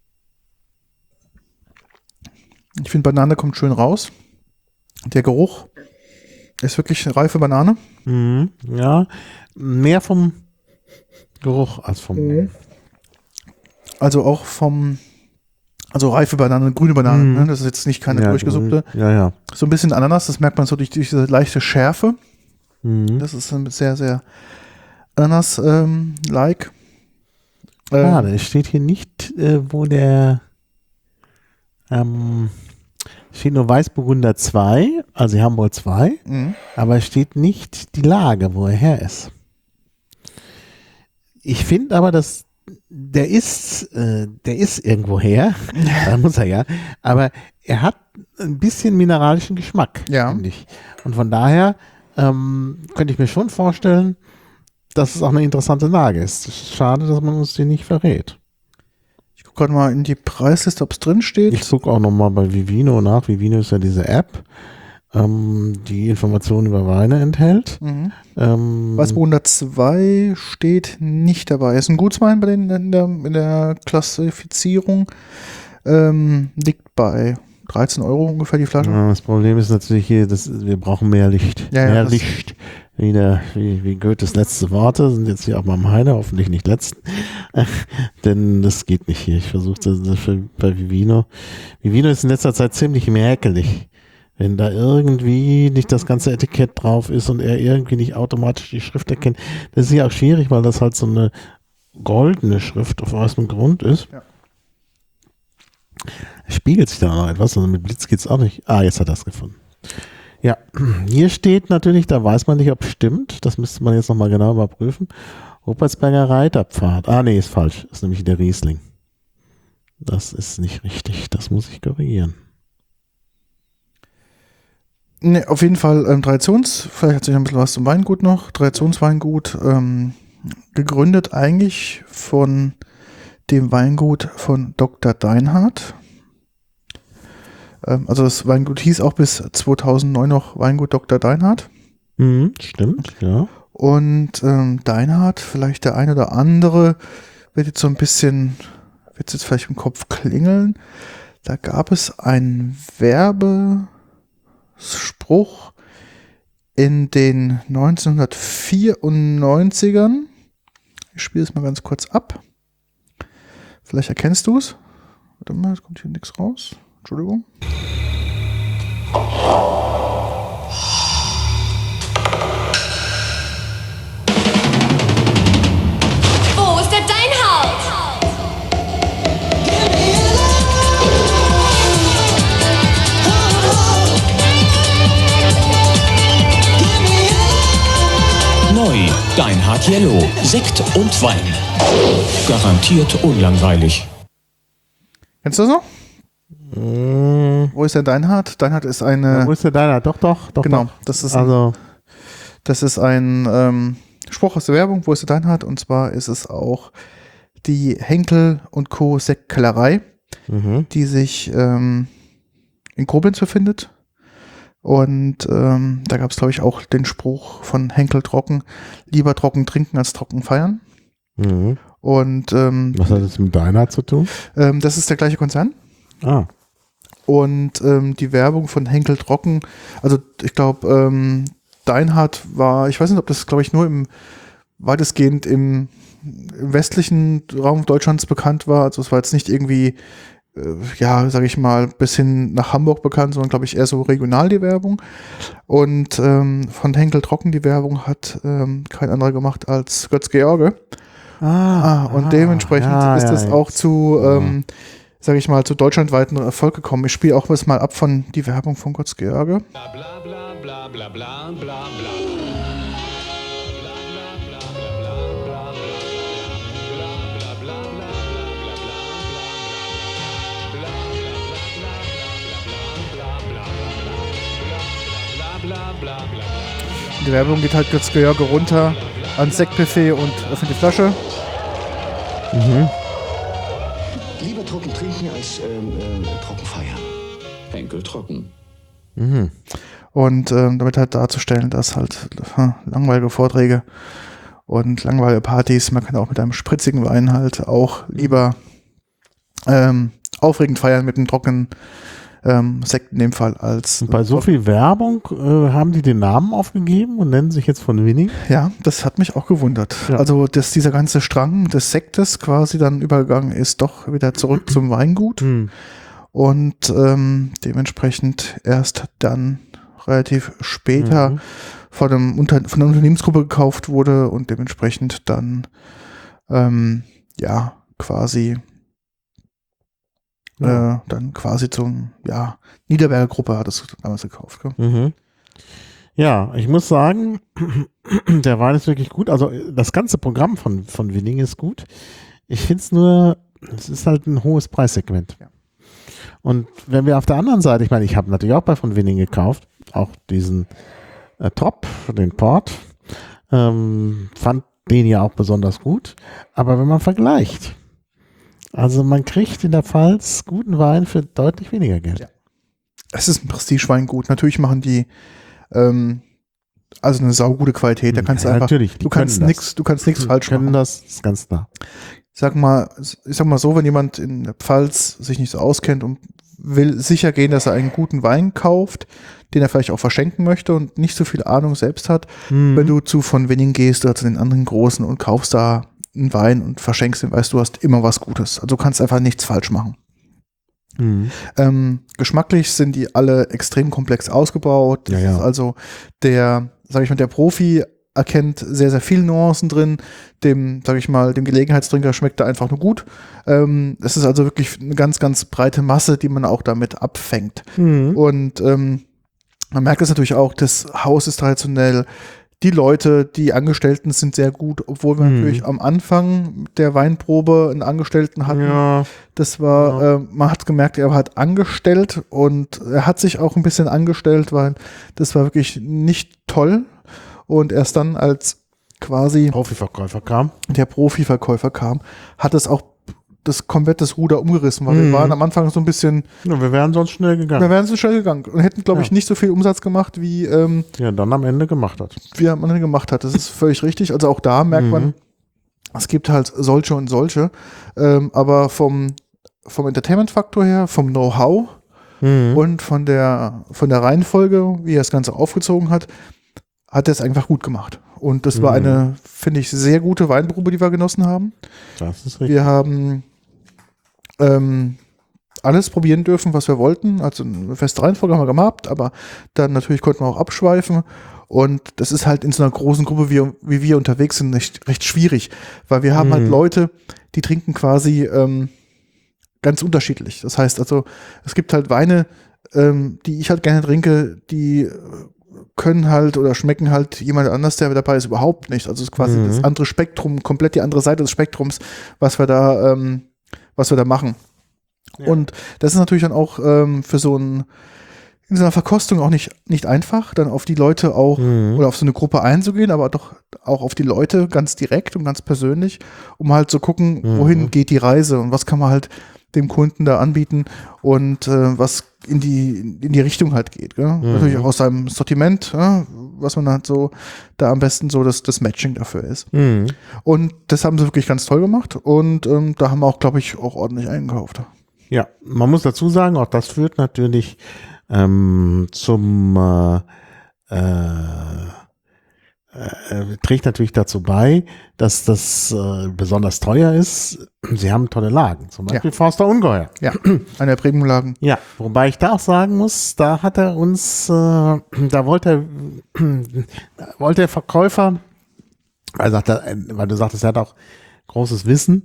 Ich finde, Banane kommt schön raus. Der Geruch ist wirklich eine reife Banane. Mhm. Ja, mehr vom Geruch als vom. Mhm. Also auch vom, also reife Banane, grüne Banane. Mhm. Ne? Das ist jetzt nicht keine ja, durchgesuppte. Ja, ja. So ein bisschen Ananas, das merkt man so durch, durch diese leichte Schärfe. Mhm. Das ist ein sehr, sehr Ananas-like. Ähm, Ah, es steht hier nicht, äh, wo der. Ähm, steht nur Weißburgunder zwei, also sie haben wohl zwei, mhm. aber es steht nicht die Lage, wo er her ist. Ich finde aber, dass der ist, äh, der ist irgendwo her, da muss er ja, aber er hat ein bisschen mineralischen Geschmack, Ja. finde ich. Und von daher ähm, könnte ich mir schon vorstellen, dass es auch eine interessante Lage ist. Es ist schade, dass man uns die nicht verrät. Ich gucke gerade mal in die Preisliste, ob es drin steht. Ich gucke auch nochmal bei Vivino nach. Vivino ist ja diese App, ähm, die Informationen über Weine enthält. Mhm. Ähm, Weißburgunder zwei steht nicht dabei. Ist ein Gutswein bei den, in, der, in der Klassifizierung. Ähm, liegt bei dreizehn Euro ungefähr die Flasche. ja, das Problem ist natürlich hier, dass wir brauchen mehr Licht. Ja, ja, mehr das- Licht. wieder wie, wie Goethes letzte Worte, sind jetzt hier auch mal meine, hoffentlich nicht letzten. Denn das geht nicht hier. Ich versuche das, das für, bei Vivino. Vivino ist in letzter Zeit ziemlich merkelig. Wenn da irgendwie nicht das ganze Etikett drauf ist und er irgendwie nicht automatisch die Schrift erkennt. Das ist ja auch schwierig, weil das halt so eine goldene Schrift auf weißem Grund ist. Ja. Spiegelt sich da noch etwas, also mit Blitz geht's auch nicht. Ah, jetzt hat er es gefunden. Ja, hier steht natürlich, da weiß man nicht, ob es stimmt. Das müsste man jetzt nochmal genau überprüfen. Rupertsberger Reiterpfad. Ah, nee, ist falsch. Ist nämlich der Riesling. Das ist nicht richtig. Das muss ich korrigieren. Ne, auf jeden Fall ähm, Traditions, vielleicht hat sich ein bisschen was zum Weingut noch. Traditionsweingut, ähm, gegründet eigentlich von dem Weingut von Doktor Deinhardt. Ähm, also das Weingut hieß auch bis zweitausendneun noch Weingut Doktor Deinhardt. Mhm, stimmt, ja. Und ähm, Deinhardt, vielleicht der eine oder andere, wird jetzt so ein bisschen, wird jetzt vielleicht im Kopf klingeln. Da gab es einen Werbespruch in den neunzehnhundertvierundneunzigern. Ich spiele es mal ganz kurz ab. Vielleicht erkennst du es. Warte mal, es kommt hier nichts raus. Entschuldigung. Wo ist der Deinhardt? Neu, Deinhardt Yellow, Sekt und Wein. Garantiert unlangweilig. Kennst du das noch? Mm. Wo ist der Deinhardt? Deinhardt ist eine... Ja, wo ist der Deinhardt? Doch, doch, doch. Genau, doch. das ist also. ein, das ist ein ähm, Spruch aus der Werbung. Wo ist der Deinhardt? Und zwar ist es auch die Henkel und Co. Sektkellerei, mhm. die sich ähm, in Koblenz befindet. Und ähm, da gab es, glaube ich, auch den Spruch von Henkel Trocken, lieber trocken trinken als trocken feiern. Mhm. Und ähm, was hat das mit Deinhardt zu tun? Ähm, das ist der gleiche Konzern. Ah. Und ähm, die Werbung von Henkel Trocken, also ich glaube, ähm, Deinhardt war, ich weiß nicht, ob das, glaube ich, nur im weitestgehend im, im westlichen Raum Deutschlands bekannt war. Also es war jetzt nicht irgendwie, äh, ja, sage ich mal, bis hin nach Hamburg bekannt, sondern, glaube ich, eher so regional die Werbung. Und ähm, von Henkel Trocken die Werbung hat ähm, kein anderer gemacht als Götz George. Ah, ah, und ah, dementsprechend ja, ist es ja, auch zu, ähm, sage ich mal, zu deutschlandweiten Erfolg gekommen. Ich spiele auch was mal ab von die Werbung von Götz George. Bla bla bla bla bla bla bla bla. Die Werbung geht halt Götz George runter ans Sektbuffet und öffnet die Flasche. Mhm. Lieber trocken trinken als ähm, äh, trocken feiern. Henkel Trocken. Mhm. Und ähm, damit halt darzustellen, dass halt äh, langweilige Vorträge und langweilige Partys, man kann auch mit einem spritzigen Wein halt auch lieber ähm, aufregend feiern mit einem trockenen ähm, Sekt in dem Fall als. Und bei so viel Werbung äh, haben die den Namen aufgegeben und nennen sich jetzt von Winning? Ja, das hat mich auch gewundert. Ja. Also, dass dieser ganze Strang des Sektes quasi dann übergegangen ist, doch wieder zurück zum Weingut mhm. und ähm, dementsprechend erst dann relativ später mhm. von, einem Unter- von einer Unternehmensgruppe gekauft wurde und dementsprechend dann ähm, ja quasi Äh, dann quasi zum, ja, Niederberger Gruppe hat es damals gekauft. Mhm. Ja, ich muss sagen, der Wein ist wirklich gut. Also das ganze Programm von, von Winning ist gut. Ich finde es nur, es ist halt ein hohes Preissegment. Ja. Und wenn wir auf der anderen Seite, ich meine, ich habe natürlich auch bei von Winning gekauft, auch diesen äh, Trop, den Port, ähm, fand den ja auch besonders gut. Aber wenn man vergleicht, also man kriegt in der Pfalz guten Wein für deutlich weniger Geld. Ja. Es ist ein Prestigeweingut. Natürlich machen die ähm, also eine saugute Qualität. Da kannst ja, du einfach, natürlich, du kannst nichts, du kannst nichts falsch können machen. Das ist ganz klar. Ich sag mal, ich sag mal so, wenn jemand in der Pfalz sich nicht so auskennt und will sicher gehen, dass er einen guten Wein kauft, den er vielleicht auch verschenken möchte und nicht so viel Ahnung selbst hat, Mhm. wenn du zu von Winning gehst oder zu den anderen Großen und kaufst da einen Wein und verschenkst ihn, weißt du, hast immer was Gutes. Also du kannst einfach nichts falsch machen. Mhm. Ähm, geschmacklich sind die alle extrem komplex ausgebaut. Das Ja, ja. ist also der, sag ich mal, der Profi erkennt sehr, sehr viele Nuancen drin. Dem, sag ich mal, dem Gelegenheitstrinker schmeckt er einfach nur gut. Ähm, es ist also wirklich eine ganz, ganz breite Masse, die man auch damit abfängt. Mhm. Und ähm, man merkt es natürlich auch, das Haus ist traditionell. Die Leute, die Angestellten sind sehr gut, obwohl wir Mhm. natürlich am Anfang der Weinprobe einen Angestellten hatten. Ja. Das war, Ja. äh, man hat gemerkt, er hat angestellt und er hat sich auch ein bisschen angestellt, weil das war wirklich nicht toll. Und erst dann, als quasi Profiverkäufer kam. der Profiverkäufer kam, hat es auch das komplette Ruder umgerissen, weil Mhm. wir waren am Anfang so ein bisschen, Ja, wir wären sonst schnell wir gegangen. wären so schnell gegangen und hätten, glaube ich, Ja. nicht so viel Umsatz gemacht, wie ähm, Ja, dann am Ende gemacht hat. wie man gemacht hat. Das ist völlig richtig. Also auch da merkt Mhm. man, es gibt halt solche und solche. Ähm, aber vom, vom Entertainment-Faktor her, vom Know-how Mhm. und von der, von der Reihenfolge, wie er das Ganze aufgezogen hat, hat er es einfach gut gemacht. Und das war Mhm. eine, finde ich, sehr gute Weinprobe, die wir genossen haben. Das ist richtig. Wir haben ähm, alles probieren dürfen, was wir wollten. Also eine feste Reihenfolge haben wir gemacht, aber dann natürlich konnten wir auch abschweifen. Und das ist halt in so einer großen Gruppe, wie, wie wir unterwegs sind, nicht, recht schwierig, weil wir haben Mhm. halt Leute, die trinken quasi ähm, ganz unterschiedlich. Das heißt also, es gibt halt Weine, ähm, die ich halt gerne trinke, die können halt oder schmecken halt jemand anders, der dabei ist, überhaupt nicht. Also es ist quasi Mhm. das andere Spektrum, komplett die andere Seite des Spektrums, was wir da, ähm, was wir da machen. Ja. Und das ist natürlich dann auch ähm, für so ein in so einer Verkostung auch nicht, nicht einfach, dann auf die Leute auch Mhm. oder auf so eine Gruppe einzugehen, aber doch auch auf die Leute ganz direkt und ganz persönlich, um halt zu gucken, Mhm. wohin geht die Reise und was kann man halt dem Kunden da anbieten und äh, was in die, in die Richtung halt geht. Gell? Mhm. Natürlich auch aus seinem Sortiment, ja, was man halt so da am besten so das, das Matching dafür ist. Mhm. Und das haben sie wirklich ganz toll gemacht und ähm, da haben wir auch, glaube ich, auch ordentlich eingekauft. Ja, man muss dazu sagen, auch das führt natürlich ähm, zum äh, äh, äh, trägt natürlich dazu bei, dass das äh, besonders teuer ist. Sie haben tolle Lagen, zum Beispiel Forster Ungeheuer. Ja, eine der Premium-Lagen. Ja, wobei ich da auch sagen muss, da hat er uns, äh, da wollte er, wollte der Verkäufer, weil, sagt er, weil du sagtest, er hat auch großes Wissen.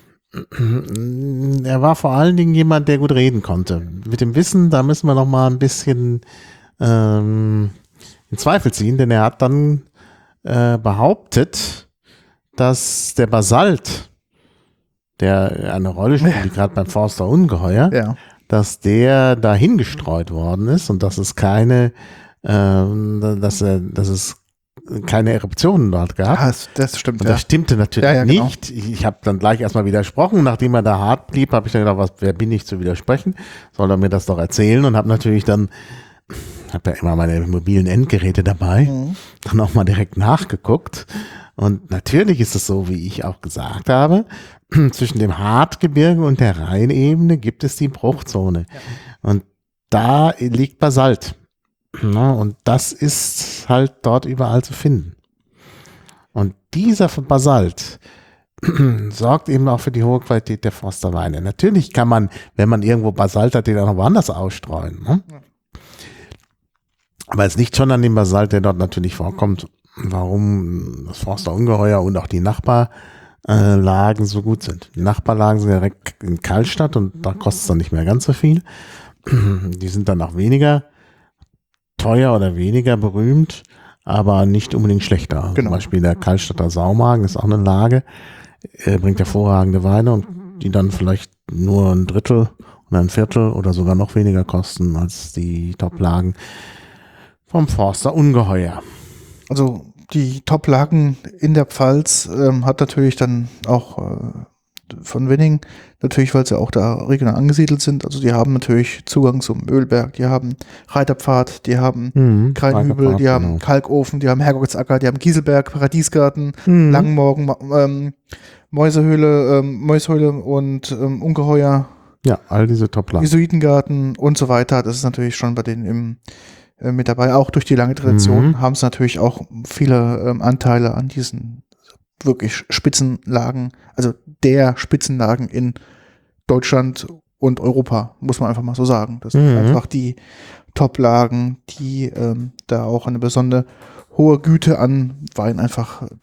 Er war vor allen Dingen jemand, der gut reden konnte. Mit dem Wissen, da müssen wir noch mal ein bisschen ähm, in Zweifel ziehen, denn er hat dann äh, behauptet, dass der Basalt, der eine Rolle spielt, gerade beim Forster Ungeheuer, Ja. dass der dahin gestreut worden ist und dass es keine, ähm, dass, er, dass es keine Eruptionen dort gab. Ah, das, das stimmt. Und Ja. das stimmte natürlich Ja, ja, genau. nicht. Ich, ich habe dann gleich erstmal widersprochen. Nachdem er da hart blieb, habe ich dann gedacht, was, wer bin ich zu widersprechen? Soll er mir das doch erzählen? Und habe natürlich dann, habe ja immer meine mobilen Endgeräte dabei, Mhm. dann auch mal direkt nachgeguckt. Und natürlich ist es so, wie ich auch gesagt habe, zwischen dem Hartgebirge und der Rheinebene gibt es die Bruchzone. Und da liegt Basalt. Na, und das ist halt dort überall zu finden. Und dieser Basalt sorgt eben auch für die hohe Qualität der Forsterweine. Natürlich kann man, wenn man irgendwo Basalt hat, den auch noch woanders ausstreuen. Ne? Aber es liegt schon an dem Basalt, der dort natürlich vorkommt, warum das Forster Ungeheuer und auch die Nachbarlagen so gut sind. Die Nachbarlagen sind direkt in Karlstadt und da kostet es dann nicht mehr ganz so viel. Die sind dann auch weniger teuer oder weniger berühmt, aber nicht unbedingt schlechter. Genau. Zum Beispiel der Karlstadter Saumagen ist auch eine Lage, er bringt hervorragende Weine und die dann vielleicht nur ein Drittel oder ein Viertel oder sogar noch weniger kosten als die Top-Lagen vom Forster Ungeheuer. Also die Top-Lagen in der Pfalz ähm, hat natürlich dann auch äh, von Winning, natürlich, weil sie auch da regional angesiedelt sind. Also die haben natürlich Zugang zum Mühlberg, die haben Reiterpfad, die haben Mhm, Kreinhübel, Reiterpfad, die haben genau. Kalkofen, die haben Herrgottsacker, die haben Kieselberg, Paradiesgarten, Mhm. Langenmorgen, Ma- ähm, Mäusehöhle, ähm, Mäushöhle und ähm, Ungeheuer, Ja, all diese Top-Lagen. Jesuitengarten und so weiter. Das ist natürlich schon bei denen im, äh, mit dabei. Auch durch die lange Tradition Mhm. haben es natürlich auch viele ähm, Anteile an diesen wirklich Spitzenlagen, also der Spitzenlagen in Deutschland und Europa, muss man einfach mal so sagen. Das sind Mhm. einfach die Top-Lagen, die ähm, da auch eine besondere hohe Güte an Wein einfach äh,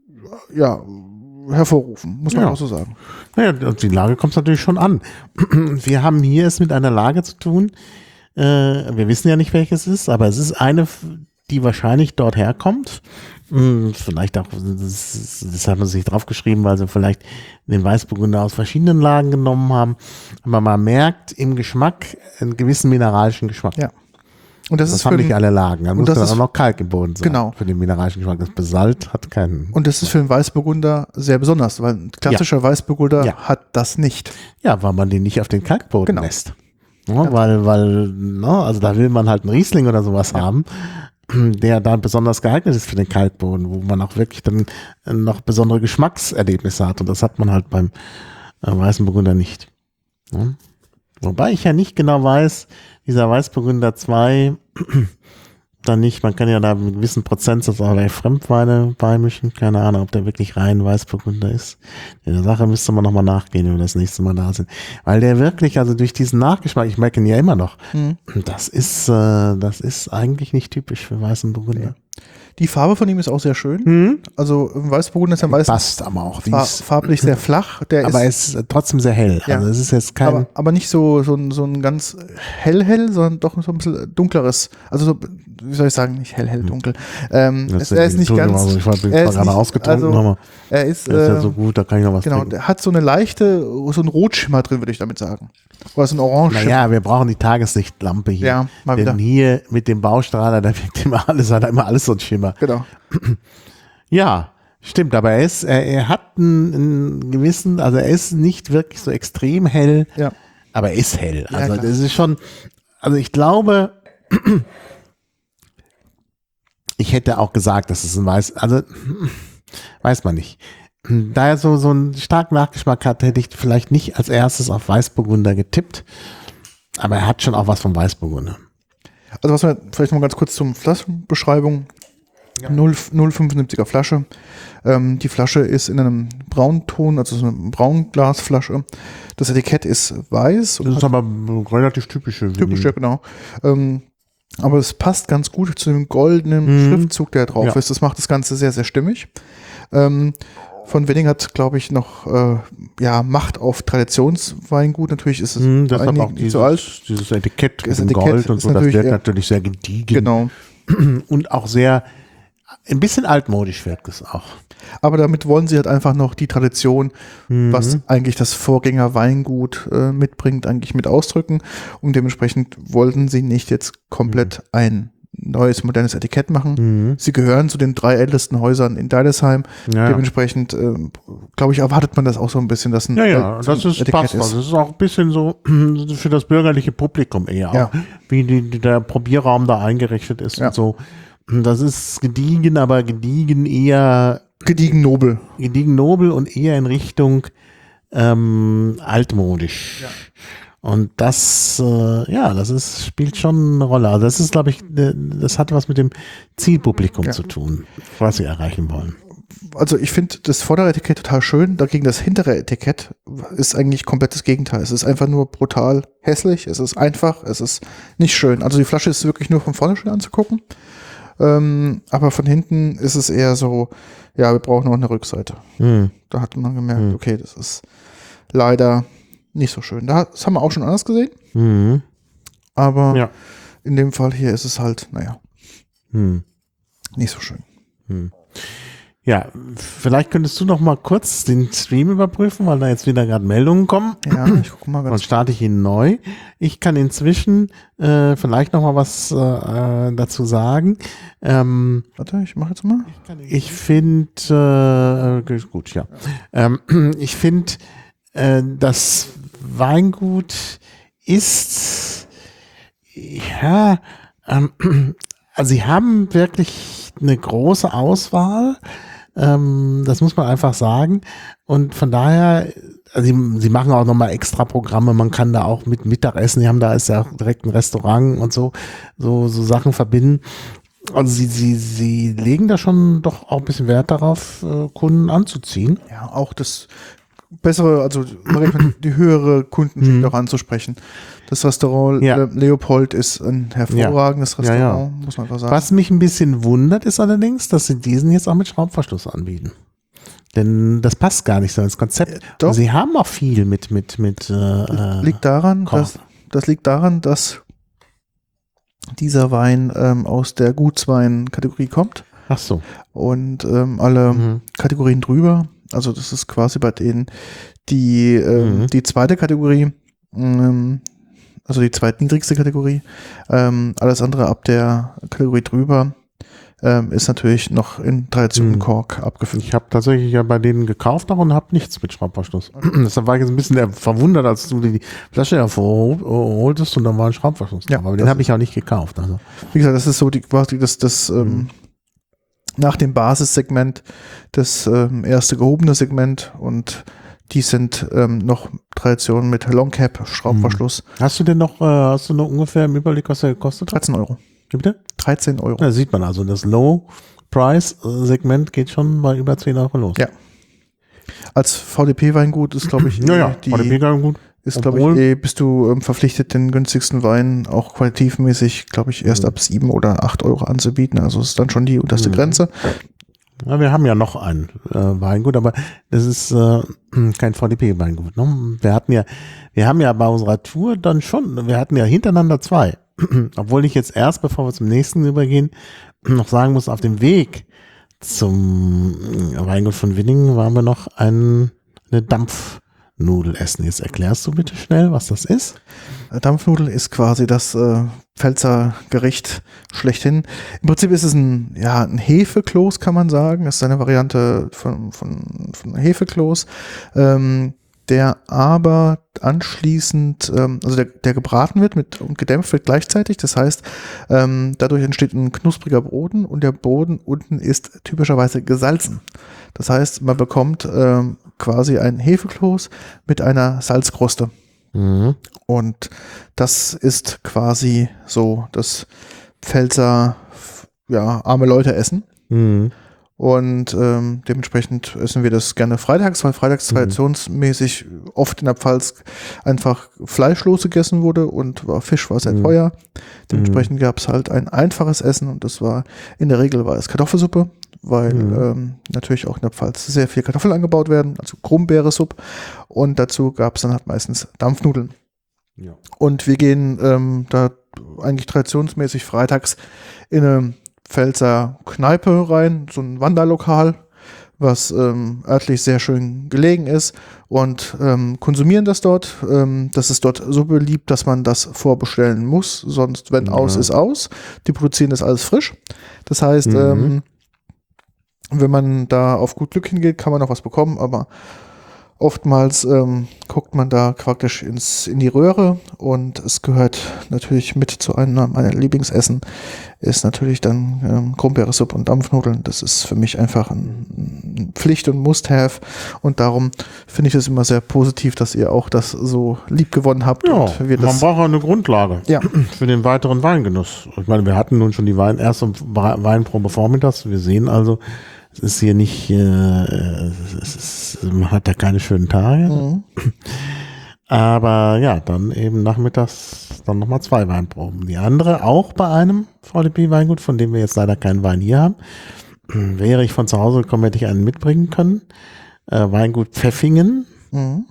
ja, hervorrufen, muss man Ja. auch so sagen. Naja, die Lage kommt natürlich schon an. Wir haben hier es mit einer Lage zu tun. Äh, wir wissen ja nicht, welches es ist, aber es ist eine, die wahrscheinlich dort herkommt. Hm, vielleicht auch, das, das hat man sich draufgeschrieben, weil sie vielleicht den Weißburgunder aus verschiedenen Lagen genommen haben. Aber man merkt im Geschmack einen gewissen mineralischen Geschmack. Ja. Und das, Das, ist für haben nicht den, alle Lagen. Da und muss das dann ist- auch noch Kalk im Boden sein. Genau. Für den mineralischen Geschmack. Das Basalt hat keinen. und das ist für einen Weißburgunder sehr besonders, weil ein klassischer Weißburgunder Ja. hat das nicht. Ja, weil man den nicht auf den Kalkboden Genau. lässt. Ja, weil, weil, ne, also da will man halt einen Riesling oder sowas haben, der dann besonders geeignet ist für den Kalkboden, wo man auch wirklich dann noch besondere Geschmackserlebnisse hat. Und das hat man halt beim äh, Weißenburgunder nicht. Ja. Wobei ich ja nicht genau weiß, dieser Weißburgunder zwei dann nicht, man kann ja da mit einem gewissen Prozentsatz auch Fremdweine beimischen. Keine Ahnung, ob der wirklich rein Weißburgunder ist. In der Sache müsste man nochmal nachgehen, wenn wir das nächste Mal da sind. Weil der wirklich, also durch diesen Nachgeschmack, ich merke ihn ja immer noch, Mhm. das ist, äh, das ist eigentlich nicht typisch für weißen Burgunder. Die Farbe von ihm ist auch sehr schön. Mhm. Also im Weißburgunder ist ja meistens Passt aber auch. Die fa ist, farblich sehr flach. Der aber ist, es ist trotzdem sehr hell. Ja. Also es ist jetzt kein, aber, aber nicht so, so, ein, so ein ganz hell-hell, sondern doch so ein bisschen dunkleres. Also so, wie soll ich sagen, nicht hell-hell, dunkel. Ähm, das es, er ist nicht Entschuldigung, ganz. also ich war bin er zwar ist gerade nicht- ausgetrunken, also, aber Er ist, der ist ja äh, so gut, da kann ich noch was genau, trinken. der hat so eine leichte, so ein Rotschimmer drin, würde ich damit sagen. Oder so ein Orange. Naja, wir brauchen die Tageslichtlampe hier. Ja, mal Denn wieder. hier mit dem Baustrahler, da wirkt immer alles, hat immer alles so ein Schimmer. Genau. Ja, stimmt, aber er ist, er, er hat einen, einen gewissen, also er ist nicht wirklich so extrem hell, Ja. aber er ist hell. Ja, Also klar. das ist schon, also ich glaube, ich hätte auch gesagt, dass es ein Weiß, also weiß man nicht. Da er so, so einen starken Nachgeschmack hat, hätte ich vielleicht nicht als erstes auf Weißburgunder getippt, aber er hat schon auch was vom Weißburgunder. Also was wir vielleicht noch mal ganz kurz zum Flaschenbeschreibung. null Komma fünfundsiebziger Flasche. Ähm, die Flasche ist in einem Braunton, also so eine Braunglasflasche. Das Etikett ist weiß. Und Das ist hat aber relativ typische. typisch, ja, genau. Ähm, aber es passt ganz gut zu dem goldenen Mhm. Schriftzug, der drauf Ja. ist. Das macht das Ganze sehr, sehr stimmig. Ähm, von Wenning hat, glaube ich, noch äh, ja, Macht auf Traditionsweingut. Natürlich ist es Hm, deshalb einigen auch nicht dieses, so alt. dieses Etikett Das mit dem Etikett Gold und ist so, das natürlich wird eher- natürlich sehr gediegen Genau. und auch sehr, ein bisschen altmodisch wirkt es auch. Aber damit wollen sie halt einfach noch die Tradition, Mhm. was eigentlich das Vorgänger-Weingut äh, mitbringt, eigentlich mit ausdrücken. Und dementsprechend wollten sie nicht jetzt komplett ein neues, modernes Etikett machen. Mhm. Sie gehören zu den drei ältesten Häusern in Deidesheim. Ja, ja. Dementsprechend, ähm, glaube ich, erwartet man das auch so ein bisschen, dass ein, Ja, ja, äh, das ist, Etikett passt. Also das ist auch ein bisschen so für das bürgerliche Publikum eher, Ja. auch, wie die, die, der Probierraum da eingerichtet ist Ja. und so. Das ist gediegen, aber gediegen eher, Gediegen nobel. gediegen nobel und eher in Richtung ähm, altmodisch. Und das, äh, ja, das ist, spielt schon eine Rolle. Also das ist, glaube ich, ne- das hat was mit dem Zielpublikum Ja. zu tun, was sie erreichen wollen. Also ich finde das vordere Etikett total schön, dagegen das hintere Etikett ist eigentlich komplett das Gegenteil. Es ist einfach nur brutal hässlich, es ist einfach, es ist nicht schön. Also die Flasche ist wirklich nur von vorne schön anzugucken, ähm, aber von hinten ist es eher so, ja, wir brauchen noch eine Rückseite. Hm. Da hat man gemerkt, Hm. okay, das ist leider nicht so schön. Da- Das haben wir auch schon anders gesehen, Mhm. aber Ja. in dem Fall hier ist es halt, naja, Hm. nicht so schön. Ja, vielleicht könntest du noch mal kurz den Stream überprüfen, weil da jetzt wieder gerade Meldungen kommen. Ja, ich gucke mal Dann ganz starte ich ihn neu. Ich kann inzwischen äh, vielleicht noch mal was äh, dazu sagen. Ähm, Warte, ich mache jetzt mal. ich finde, äh, gut, ja. Ähm, ich finde, äh, das Weingut ist, ja, ähm, also sie haben wirklich eine große Auswahl. Ähm, das muss man einfach sagen. Und von daher, also sie, sie machen auch nochmal extra Programme. Man kann da auch mit Mittagessen, die haben da ist ja auch direkt ein Restaurant und so, so, so Sachen verbinden. Also sie, sie, sie legen da schon doch auch ein bisschen Wert darauf, äh, Kunden anzuziehen. Ja, auch das bessere, also die höhere Kundenschicht Mhm. auch anzusprechen. Das Restaurant Ja. äh, Leopold ist ein hervorragendes Ja, ja. Restaurant, muss man einfach sagen. Was mich ein bisschen wundert, ist allerdings, dass sie diesen jetzt auch mit Schraubverschluss anbieten. Denn das passt gar nicht so ins Konzept. Äh, doch. Und sie haben auch viel mit, mit, mit, äh, liegt daran, Koch. dass, das liegt daran, dass dieser Wein ähm, aus der Gutswein-Kategorie kommt ach so. und ähm, alle Mhm. Kategorien drüber, also das ist quasi bei denen die, ähm, Mhm. die zweite Kategorie, ähm, also die zweitniedrigste Kategorie, ähm, alles andere ab der Kategorie drüber ähm, ist natürlich noch in Tradition Mhm. Kork abgefüllt. Ich habe tatsächlich ja bei denen gekauft auch und habe nichts mit Schraubverschluss. Deshalb war ich jetzt ein bisschen verwundert, als du die Flasche hervorholtest und da war ein Schraubverschluss Ja, drauf. Aber das den habe ich auch nicht gekauft. Also. Wie gesagt, das ist so die quasi das, das ähm, Mhm. nach dem Basissegment das ähm, erste gehobene Segment und die sind ähm, noch Tradition mit Long Cap, Schraubverschluss, Hast du denn noch, äh, hast du noch ungefähr im Überblick, was der gekostet hat? dreizehn Euro. Wie bitte? dreizehn Euro. Da sieht man also, das Low-Price-Segment geht schon bei über zehn Euro los. Ja. Als V D P-Weingut ist, glaube ich, Ja, ja, die, war der Pega gut. ist, glaube ich, Obwohl- eh, bist du ähm, verpflichtet, den günstigsten Wein auch qualitativmäßig, glaube ich, erst Mhm. ab sieben oder acht Euro anzubieten. Also ist dann schon die unterste Mhm. Grenze. Ja, wir haben ja noch ein äh, Weingut, aber das ist äh, kein V D P-Weingut. Ne? Wir hatten ja, wir haben ja bei unserer Tour dann schon, wir hatten ja hintereinander zwei. Obwohl ich jetzt erst, bevor wir zum nächsten übergehen, noch sagen muss, auf dem Weg zum Weingut von Winningen waren wir noch ein, eine Dampfnudel essen. Jetzt erklärst du bitte schnell, was das ist. Dampfnudel ist quasi das äh, Pfälzer Gericht schlechthin. Im Prinzip ist es ein, ja, ein Hefekloß, kann man sagen. Das ist eine Variante von, von, von Hefekloß, ähm, der aber anschließend, ähm, also der, der gebraten wird mit, und gedämpft wird gleichzeitig. Das heißt, ähm, dadurch entsteht ein knuspriger Boden und der Boden unten ist typischerweise gesalzen. Das heißt, man bekommt ähm, quasi ein Hefekloß mit einer Salzkruste. Mhm. Und das ist quasi so das Pfälzer, ja, arme Leute essen. Mhm. Und ähm, dementsprechend essen wir das gerne freitags, weil freitags traditionsmäßig oft in der Pfalz einfach fleischlos gegessen wurde und war, Fisch war sehr Mhm. teuer. Dementsprechend gab es halt ein einfaches Essen und das war, in der Regel war es Kartoffelsuppe, weil Mhm. ähm, natürlich auch in der Pfalz sehr viel Kartoffeln angebaut werden, also Krummbeeresuppe. Und dazu gab es dann halt meistens Dampfnudeln. Ja. Und wir gehen ähm, da eigentlich traditionsmäßig freitags in eine Pfälzer Kneipe rein, so ein Wanderlokal, was ähm, örtlich sehr schön gelegen ist und ähm, konsumieren das dort. Ähm, das ist dort so beliebt, dass man das vorbestellen muss, sonst wenn Ja. aus ist aus. Die produzieren das alles frisch. Das heißt, Mhm. ähm, wenn man da auf gut Glück hingeht, kann man noch was bekommen, aber oftmals ähm, guckt man da praktisch ins, in die Röhre und es gehört natürlich mit zu einem meiner Lieblingsessen, ist natürlich dann ähm, Krummbeeresuppe und Dampfnudeln. Das ist für mich einfach ein, ein Pflicht und Must-Have und darum finde ich es immer sehr positiv, dass ihr auch das so lieb gewonnen habt. Ja, und wir man das, braucht auch eine Grundlage ja, für den weiteren Weingenuss. Ich meine, wir hatten nun schon die Wein, erste Weinprobe vormittags. Wir sehen also, es ist hier nicht, äh, es ist, man hat da keine schönen Tage. mhm. Aber ja, dann eben nachmittags dann nochmal zwei Weinproben. Die andere auch bei einem V D P-Weingut, von dem wir jetzt leider keinen Wein hier haben. Wäre ich von zu Hause gekommen, hätte ich einen mitbringen können. Äh, Weingut Pfeffingen. Mhm.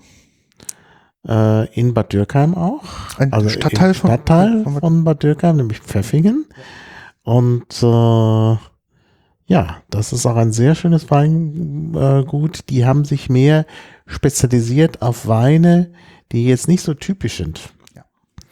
Äh, in Bad Dürkheim auch. Ein also Stadtteil im von- Stadtteil von von, Bad- Bad Dürkheim, nämlich Pfeffingen. Und äh, ja, das ist auch ein sehr schönes Weingut. Die haben sich mehr spezialisiert auf Weine, die jetzt nicht so typisch sind. Ja.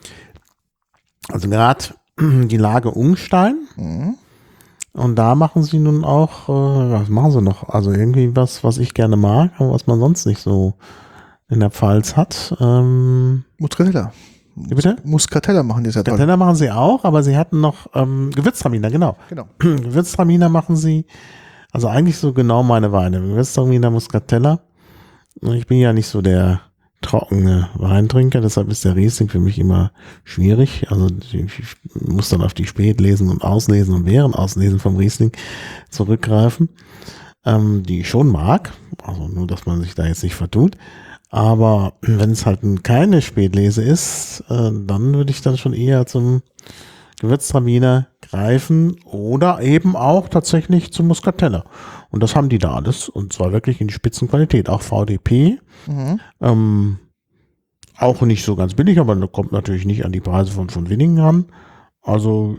Also gerade die Lage Ungstein. Mhm. Und da machen sie nun auch, äh, was machen sie noch? Also irgendwie was, was ich gerne mag, aber was man sonst nicht so in der Pfalz hat. Ähm, Muscatella. Wie bitte? Muscatella machen die sehr toll. Teller machen sie auch, aber sie hatten noch ähm, Gewürztraminer, genau. Genau. Gewürztraminer machen sie. Also eigentlich so genau meine Weine. Gewürztraminer, Muscatella. Ich bin ja nicht so der trockene Weintrinker, deshalb ist der Riesling für mich immer schwierig. Also ich muss dann auf die Spätlesen und Auslesen und während Auslesen vom Riesling zurückgreifen, ähm, die ich schon mag. Also nur, dass man sich da jetzt nicht vertut. Aber wenn es halt keine Spätlese ist, äh, dann würde ich dann schon eher zum Gewürztraminer greifen oder eben auch tatsächlich zum Muscatella. Und das haben die da alles und zwar wirklich in Spitzenqualität. Auch V D P. Mhm. Ähm, auch nicht so ganz billig, aber kommt natürlich nicht an die Preise von, von Winningen ran. Also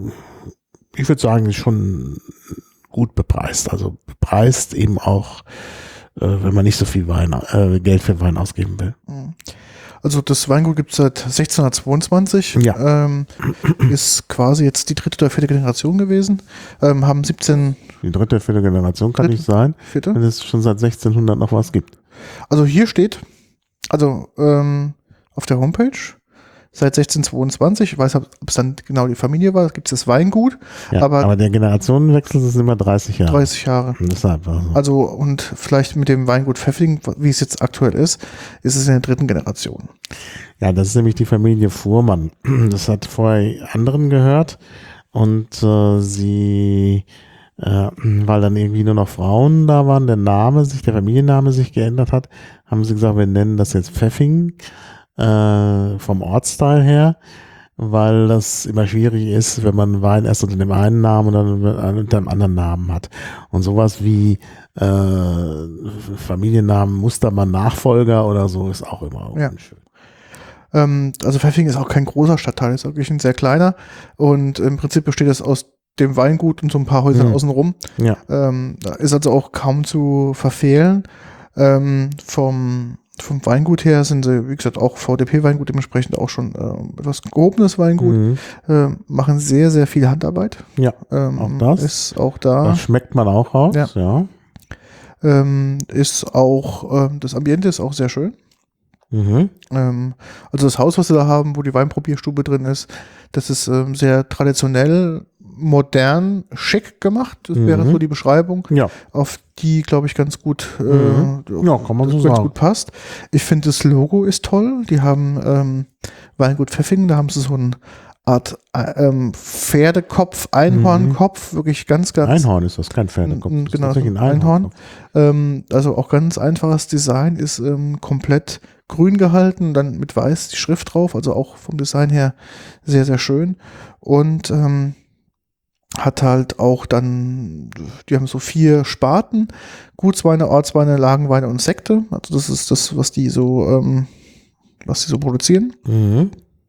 ich würde sagen, ist schon gut bepreist. Also bepreist eben auch, äh, wenn man nicht so viel Wein, äh, Geld für Wein ausgeben will. Also das Weingut gibt es seit sechzehnhundertzweiundzwanzig. Ja. Ähm, ist quasi jetzt die dritte oder vierte Generation gewesen. Ähm, haben siebzehn... Die dritte, vierte Generation kann dritte, nicht sein, vierte? wenn es schon seit sechzehnhundert noch was gibt. Also hier steht, also ähm, auf der Homepage, seit sechzehnhundertzweiundzwanzig, ich weiß nicht, ob es dann genau die Familie war, gibt es das Weingut. Ja, aber, aber der Generationenwechsel ist immer dreißig Jahre. dreißig Jahre. Und deshalb also. also und vielleicht mit dem Weingut Pfeffing, wie es jetzt aktuell ist, ist es in der dritten Generation. Ja, das ist nämlich die Familie Fuhrmann. Das hat vorher anderen gehört und äh, sie, äh, weil dann irgendwie nur noch Frauen da waren, der Name sich, der Familienname sich geändert hat, haben sie gesagt, wir nennen das jetzt Pfeffing äh, vom Ortsteil her, weil das immer schwierig ist, wenn man Wein erst unter dem einen Namen und dann unter einem anderen Namen hat. Und sowas wie äh, Familiennamen Mustermann Nachfolger oder so ist auch immer ja. unschön. Ähm, also Pfeffing ist auch kein großer Stadtteil, ist wirklich ein sehr kleiner und im Prinzip besteht es aus dem Weingut und so ein paar Häusern mhm. außenrum. Ja. Ähm, da ist also auch kaum zu verfehlen. Ähm, vom Vom Weingut her sind sie, wie gesagt, auch V D P-Weingut, dementsprechend auch schon äh, etwas gehobenes Weingut. Mhm. Äh, machen sehr, sehr viel Handarbeit. Ja, ähm, auch das. Ist auch da. Das schmeckt man auch raus, ja. ja. Ähm, ist auch, äh, das Ambiente ist auch sehr schön. Mhm. Ähm, also das Haus, was sie da haben, wo die Weinprobierstube drin ist, das ist ähm, sehr traditionell, modern, schick gemacht. Das mhm. wäre so die Beschreibung, ja. auf die, glaube ich, ganz gut, mhm. äh, ja, kann man so ganz sagen. gut passt. Ich finde, das Logo ist toll. Die haben ähm, Weingut Pfeffing, da haben sie so eine Art ähm, Pferdekopf, Einhornkopf, mhm. wirklich ganz, ganz... Einhorn ist das, kein Pferdekopf. Das genau, ist ein Einhorn. Ähm, also auch ganz einfaches Design, ist ähm, komplett grün gehalten, dann mit weiß die Schrift drauf, also auch vom Design her sehr, sehr schön. Und ähm, hat halt auch dann, die haben so vier Sparten, Gutsweine, Ortsweine, Lagenweine und Sekte. Also das ist das, was die so, ähm, was die so produzieren. Mhm.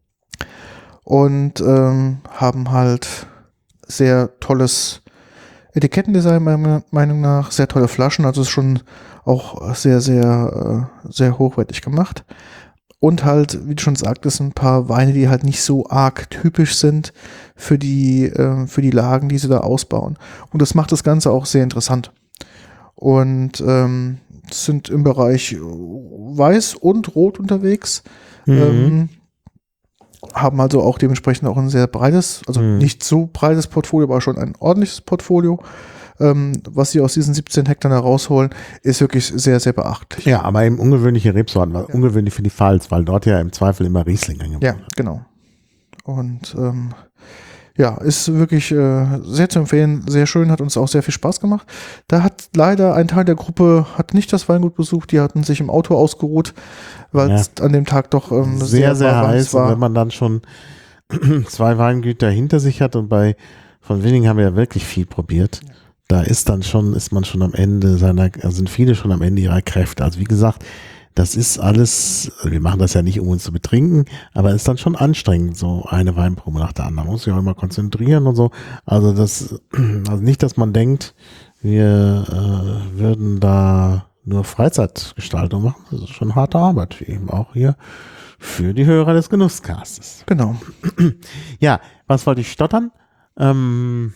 Und ähm, haben halt sehr tolles Etikettendesign meiner Meinung nach, sehr tolle Flaschen, also ist schon auch sehr, sehr, äh, sehr hochwertig gemacht. Und halt, wie du schon sagtest, ein paar Weine, die halt nicht so arg typisch sind für die, äh, für die Lagen, die sie da ausbauen. Und das macht das Ganze auch sehr interessant. Und ähm, sind im Bereich Weiß und Rot unterwegs. Mhm. Ähm, haben also auch dementsprechend auch ein sehr breites, also mhm. nicht so breites Portfolio, aber schon ein ordentliches Portfolio. Ähm, was sie aus diesen siebzehn Hektar herausholen, ist wirklich sehr, sehr beachtlich. Ja, aber eben ungewöhnliche Rebsorten, ja. ungewöhnlich für die Pfalz, weil dort ja im Zweifel immer Riesling angeboten Ja, genau. Und ähm, ja, ist wirklich äh, sehr zu empfehlen, sehr schön, hat uns auch sehr viel Spaß gemacht. Da hat leider ein Teil der Gruppe hat nicht das Weingut besucht, die hatten sich im Auto ausgeruht, weil es ja. an dem Tag doch ähm, sehr, sehr, sehr heiß war. Und wenn man dann schon zwei Weingüter hinter sich hat und bei von Winning haben wir ja wirklich viel probiert. Ja. Da ist dann schon, ist man schon am Ende seiner, also sind viele schon am Ende ihrer Kräfte. Also wie gesagt, das ist alles, wir machen das ja nicht, um uns zu betrinken, aber es ist dann schon anstrengend, so eine Weinprobe nach der anderen. Man muss sich auch immer konzentrieren und so. Also das, also nicht, dass man denkt, wir äh, würden da nur Freizeitgestaltung machen. Das ist schon harte Arbeit, eben auch hier für die Hörer des Genusscastes. Genau. Ja, was wollte ich stottern? Ähm,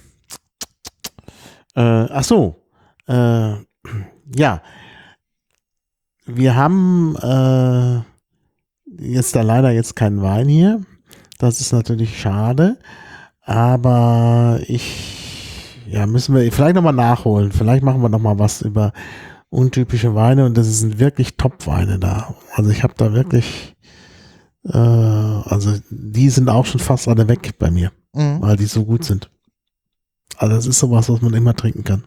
Äh, ach so, äh, ja, wir haben äh, jetzt da leider jetzt keinen Wein hier, das ist natürlich schade, aber ich ja, müssen wir vielleicht nochmal nachholen. Vielleicht machen wir nochmal was über untypische Weine und das sind wirklich Top-Weine da. Also ich habe da wirklich, äh, also die sind auch schon fast alle weg bei mir, Mhm. weil die so gut sind. Also das ist sowas, was man immer trinken kann.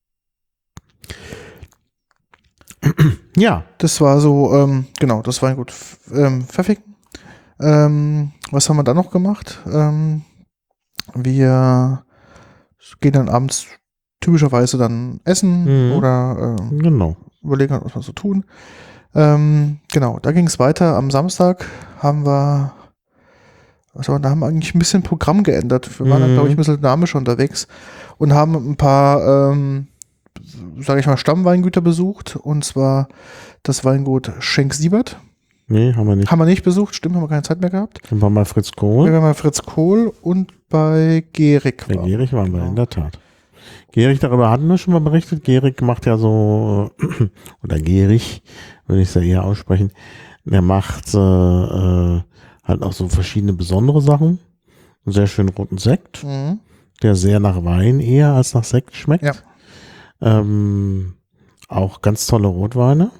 Ja. Das war so, ähm, genau, das war gut. Ähm, Pfeffig. Ähm, was haben wir dann noch gemacht? Ähm, wir gehen dann abends typischerweise dann essen Mhm. oder äh, Genau. überlegen, was wir so tun. Ähm, genau, da ging es weiter. Am Samstag haben wir, also da haben wir eigentlich ein bisschen Programm geändert. Wir waren dann, Mhm. glaube ich, ein bisschen dynamischer unterwegs und haben ein paar, ähm, sage ich mal, Stammweingüter besucht. Und zwar das Weingut Schenk-Siebert. Nee, haben wir nicht. Haben wir nicht besucht, stimmt, haben wir keine Zeit mehr gehabt. Dann waren wir bei Fritz Wir Kohl. waren bei Fritz Kohl und bei Gehrig. Bei war- Gehrig waren wir, genau. in der Tat. Gehrig, darüber hatten wir schon mal berichtet. Gehrig macht ja so, oder Gehrig, würde ich es ja eher aussprechen, der macht äh, äh, halt auch so verschiedene besondere Sachen. Einen sehr schönen roten Sekt, Mhm. der sehr nach Wein eher als nach Sekt schmeckt. Ja. Ähm, auch ganz tolle Rotweine.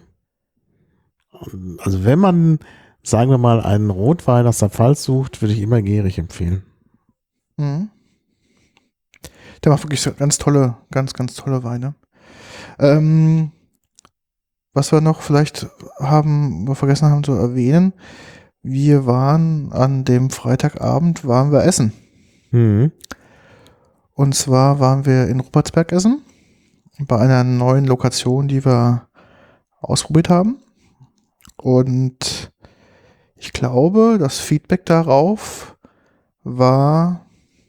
Also wenn man, sagen wir mal, einen Rotwein aus der Pfalz sucht, würde ich immer Gehrig empfehlen. Mhm. Der macht wirklich so ganz tolle, ganz, ganz tolle Weine. Ähm, was wir noch vielleicht haben, wir vergessen haben zu erwähnen, wir waren an dem Freitagabend, waren wir essen. Mhm. Und zwar waren wir in Ruppertsberg essen, bei einer neuen Lokation, die wir ausprobiert haben. Und ich glaube, das Feedback darauf war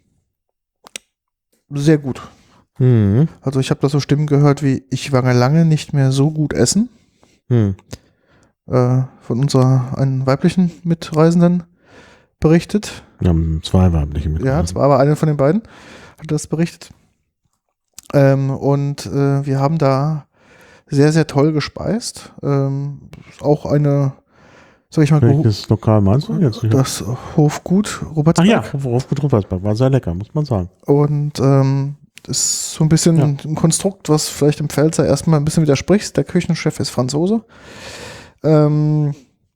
sehr gut. Mhm. Also ich habe da so Stimmen gehört wie, ich war lange nicht mehr so gut essen. Mhm. Äh, von unserer einen weiblichen Mitreisenden berichtet. Wir haben zwei weibliche Mitglieder. Ja, das war aber eine von den beiden, hat das berichtet. Ähm, und äh, wir haben da sehr, sehr toll gespeist. Ähm, auch eine, sag ich mal, Geru- Welches Lokal meinst du jetzt? das Hofgut Ach Ruppertsberg. ja, worauf gut Ruppersberg war sehr lecker, muss man sagen. Und ähm, ist so ein bisschen Ja. ein Konstrukt, was vielleicht im Pfälzer erstmal ein bisschen widerspricht. Der Küchenchef ist Franzose. Ähm,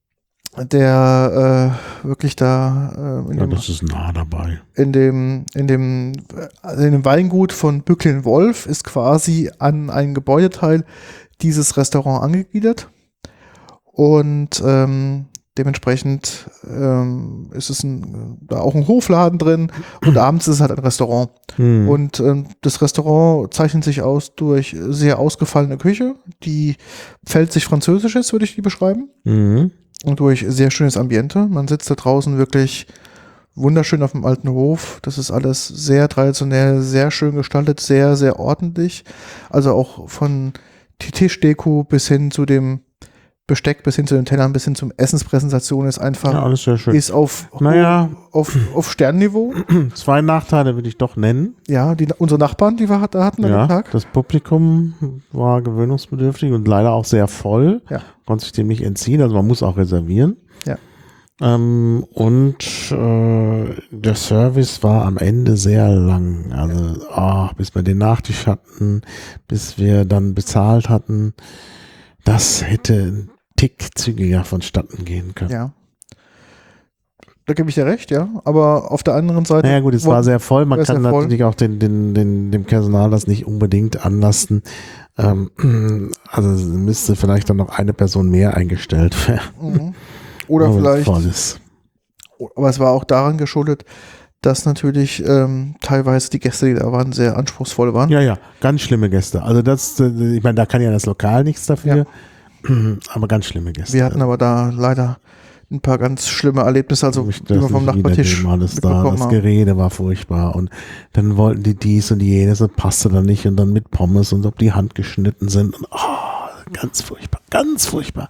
der äh, wirklich da äh, in, Ja, dem, das ist nah dabei. in dem in dem also in dem Weingut von Bücklin-Wolf ist quasi an ein Gebäudeteil dieses Restaurant angegliedert und ähm, dementsprechend ähm, ist es ein, da auch ein Hofladen drin und abends ist es halt ein Restaurant. Mhm. Und ähm, das Restaurant zeichnet sich aus durch sehr ausgefallene Küche, die pfälzisch französisch ist, würde ich die beschreiben. Mhm. Und durch sehr schönes Ambiente. Man sitzt da draußen wirklich wunderschön auf dem alten Hof. Das ist alles sehr traditionell, sehr schön gestaltet, sehr, sehr ordentlich. Also auch von die Tischdeko bis hin zu dem Besteck, bis hin zu den Tellern, bis hin zum Essenspräsentation ist einfach, Ja, alles sehr schön. ist auf, Naja. auf, auf Sternniveau. Zwei Nachteile würde ich doch nennen. Ja, die, unsere Nachbarn, die wir hat- da hatten an Ja, dem Tag. das Publikum war gewöhnungsbedürftig und leider auch sehr voll. Ja. Konnte sich dem nicht entziehen, also man muss auch reservieren. Ja. Ähm, und äh, der Service war am Ende sehr lang. Also ah, bis wir den Nachtisch hatten, bis wir dann bezahlt hatten. Das hätte ein Tick zügiger vonstatten gehen können. Ja. Da gebe ich dir recht, ja. Aber auf der anderen Seite. Naja gut, es wo- war sehr voll. Man war kann sehr voll. natürlich auch den, den, den, dem Personal das nicht unbedingt anlasten. Ähm, also müsste vielleicht dann noch eine Person mehr eingestellt werden. Mhm. Oder Aber vielleicht. voll ist. Aber es war auch daran geschuldet, dass natürlich ähm, teilweise die Gäste, die da waren, sehr anspruchsvoll waren. Ja, ja, ganz schlimme Gäste. Also das, äh, ich meine, da kann ja das Lokal nichts dafür. Aber ganz schlimme Gäste. Wir hatten aber da leider ein paar ganz schlimme Erlebnisse, also Ich die wir vom das nicht Nachbartisch wiedergeben, alles da. mitbekommen Das haben. Gerede war furchtbar und dann wollten die dies und jenes und passte dann nicht und dann mit Pommes und ob die handgeschnitten sind und oh, ganz furchtbar, ganz furchtbar.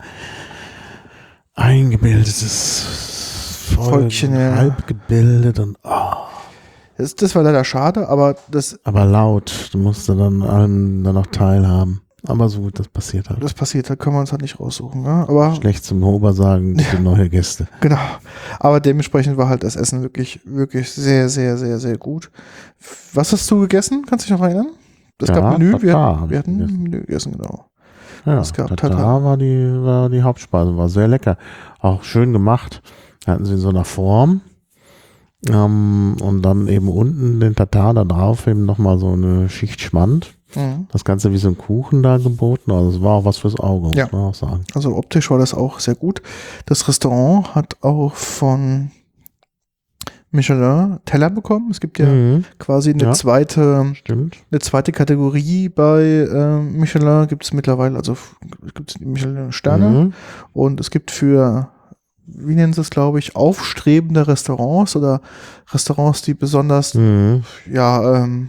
Eingebildetes Volk, Volkchen, ja. halb gebildet und oh. Das, das war leider schade, aber das, Aber laut, du musst dann allen dann noch teilhaben. Aber so, das passiert halt. Das passiert, da können wir uns halt nicht raussuchen. Ne? Aber schlecht zum Ober sagen, bitte neue Gäste. Genau. Aber dementsprechend war halt das Essen wirklich, wirklich sehr, sehr, sehr, sehr gut. Was hast du gegessen? Kannst du dich noch erinnern? Es Ja, gab Menü. Wir, Tatar hab wir ich hatten gegessen. Menü gegessen, genau. Ja, Es gab Tatar Tatar. war die, war die Hauptspeise, war sehr lecker. Auch schön gemacht. Hatten sie in so einer Form. Ähm, und dann eben unten den Tatar, da drauf eben nochmal so eine Schicht Schmand. Mhm. Das Ganze wie so ein Kuchen da geboten. Also es war auch was fürs Auge, muss Ja. man auch sagen. Also optisch war das auch sehr gut. Das Restaurant hat auch von Michelin Teller bekommen. Es gibt ja Mhm, quasi eine Ja. zweite stimmt. eine zweite Kategorie bei äh, Michelin. Gibt es mittlerweile, also gibt es Michelin Sterne Mhm. und es gibt für, wie nennen sie es, glaube ich, aufstrebende Restaurants oder Restaurants, die besonders Mhm. ja ähm,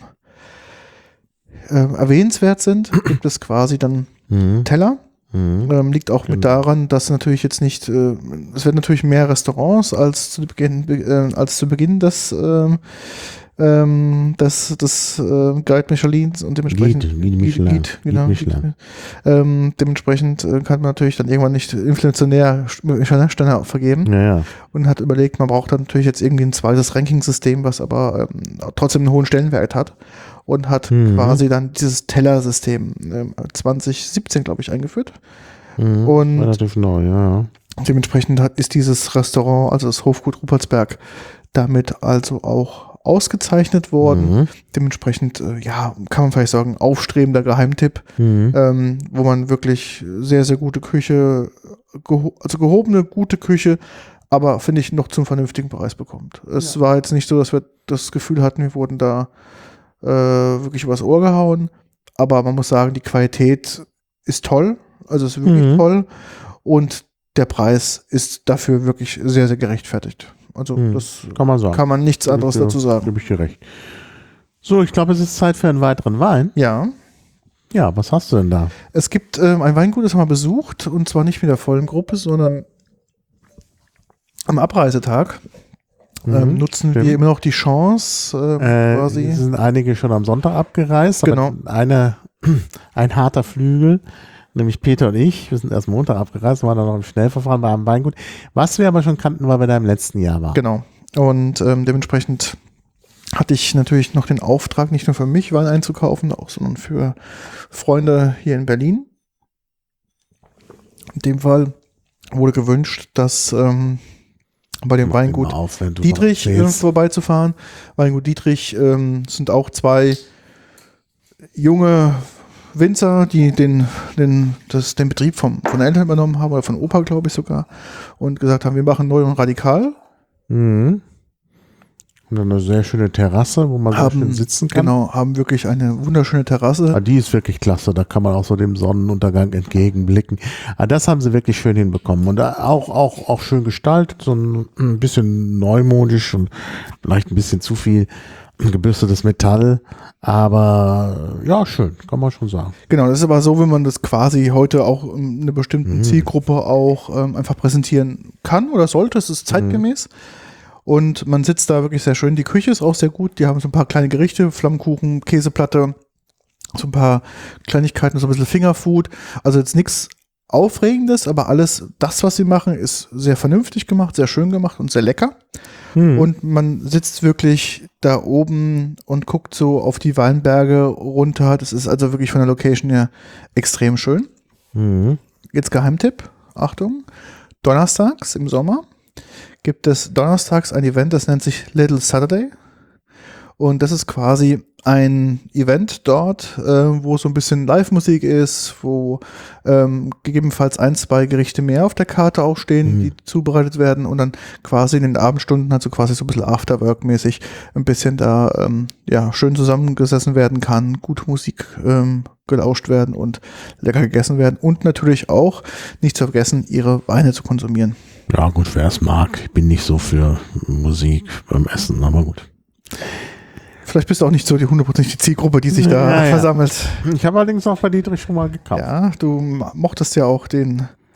äh, erwähnenswert sind, gibt es quasi dann Mhm. Teller. Mhm. Ähm, liegt auch mit Genau. daran, dass natürlich jetzt nicht, äh, es werden natürlich mehr Restaurants als zu Beginn, äh, als zu Beginn des, ähm, ähm, des, des äh, Guide Michelins und dementsprechend Guide, Guide Michelin. Guide, genau, Guide Michelin. Guide, ähm, dementsprechend äh, kann man natürlich dann irgendwann nicht inflationär Michelin-Sterne vergeben Ja, ja. und hat überlegt, man braucht dann natürlich jetzt irgendwie ein zweites Ranking-System, was aber ähm, trotzdem einen hohen Stellenwert hat und hat Mhm. quasi dann dieses Teller-System ähm, zwanzig siebzehn, glaube ich, eingeführt. Mhm. Und Relativ neu, ja, ja. dementsprechend hat, ist dieses Restaurant, also das Hofgut Ruppertsberg, damit also auch ausgezeichnet worden. Mhm. Dementsprechend, äh, ja, kann man vielleicht sagen, aufstrebender Geheimtipp, Mhm. ähm, wo man wirklich sehr, sehr gute Küche, geho also gehobene, gute Küche, aber finde ich noch zum vernünftigen Preis bekommt. Es war jetzt nicht so, dass wir das Gefühl hatten, wir wurden da äh, wirklich übers Ohr gehauen, aber man muss sagen, die Qualität ist toll, also ist wirklich Mhm. toll und der Preis ist dafür wirklich sehr, sehr gerechtfertigt. Also Mhm. das Kann man sagen. kann man nichts Gebe ich anderes dir- dazu sagen. Gebe ich dir recht. So, ich glaube, es ist Zeit für einen weiteren Wein. Ja, Ja, was hast du denn da? es gibt ähm, ein Weingut, das haben wir besucht und zwar nicht mit der vollen Gruppe, sondern am Abreisetag ähm, Mhm, nutzen stimmt. wir immer noch die Chance, ähm, Äh, quasi. es sind einige schon am Sonntag abgereist, Genau. aber eine, ein harter Flügel, nämlich Peter und ich, wir sind erst Montag abgereist, waren dann noch im Schnellverfahren bei einem Weingut. Was wir aber schon kannten, weil wir da im letzten Jahr waren. Genau. Und ähm, dementsprechend hatte ich natürlich noch den Auftrag, nicht nur für mich Wein einzukaufen, auch sondern für Freunde hier in Berlin. In dem Fall wurde gewünscht, dass ähm, bei dem Mach den Weingut mal auf, wenn du Dietrich noch äh, erzählst. vorbeizufahren. Weingut Dietrich ähm, sind auch zwei junge Winzer, die den, den, das, den Betrieb vom, von den Eltern übernommen haben, oder von Opa, glaube ich sogar, und gesagt haben, wir machen neu und radikal. Mhm. Und dann eine sehr schöne Terrasse, wo man sehr schön Haben, sitzen kann. genau, haben wirklich eine wunderschöne Terrasse. Ah, die ist wirklich klasse, da kann man auch so dem Sonnenuntergang entgegenblicken. Ah, das haben sie wirklich schön hinbekommen und da auch, auch, auch schön gestaltet, so ein, ein bisschen neumodisch und vielleicht ein bisschen zu viel gebürstetes Metall, aber ja, schön, kann man schon sagen. Genau, das ist aber so, wenn man das quasi heute auch in einer bestimmten Mhm. Zielgruppe auch ähm, einfach präsentieren kann oder sollte. Es ist zeitgemäß. Und man sitzt da wirklich sehr schön. Die Küche ist auch sehr gut. Die haben so ein paar kleine Gerichte, Flammkuchen, Käseplatte, so ein paar Kleinigkeiten, so ein bisschen Fingerfood. Also jetzt nichts Aufregendes, aber alles, das, was sie machen, ist sehr vernünftig gemacht, sehr schön gemacht und sehr lecker. Mhm. Und man sitzt wirklich da oben und guckt so auf die Weinberge runter. Das ist also wirklich von der Location her extrem schön. Mhm. Jetzt Geheimtipp, Achtung, donnerstags im Sommer gibt es donnerstags ein Event, das nennt sich Little Saturday. Und das ist quasi ein Event dort, äh, wo so ein bisschen Live-Musik ist, wo ähm, gegebenenfalls ein, zwei Gerichte mehr auf der Karte auch stehen, Mhm. die zubereitet werden und dann quasi in den Abendstunden halt so quasi so ein bisschen Afterwork-mäßig ein bisschen da ähm, ja schön zusammengesessen werden kann, gute Musik ähm, gelauscht werden und lecker gegessen werden und natürlich auch nicht zu vergessen, ihre Weine zu konsumieren. Ja gut, wer es mag. Ich bin nicht so für Musik beim Essen, aber gut. Vielleicht bist du auch nicht so die hundertprozentige Zielgruppe, die sich da Ja, ja. versammelt. Ich habe allerdings auch bei Dietrich schon mal gekauft. Ja, du mochtest ja auch den,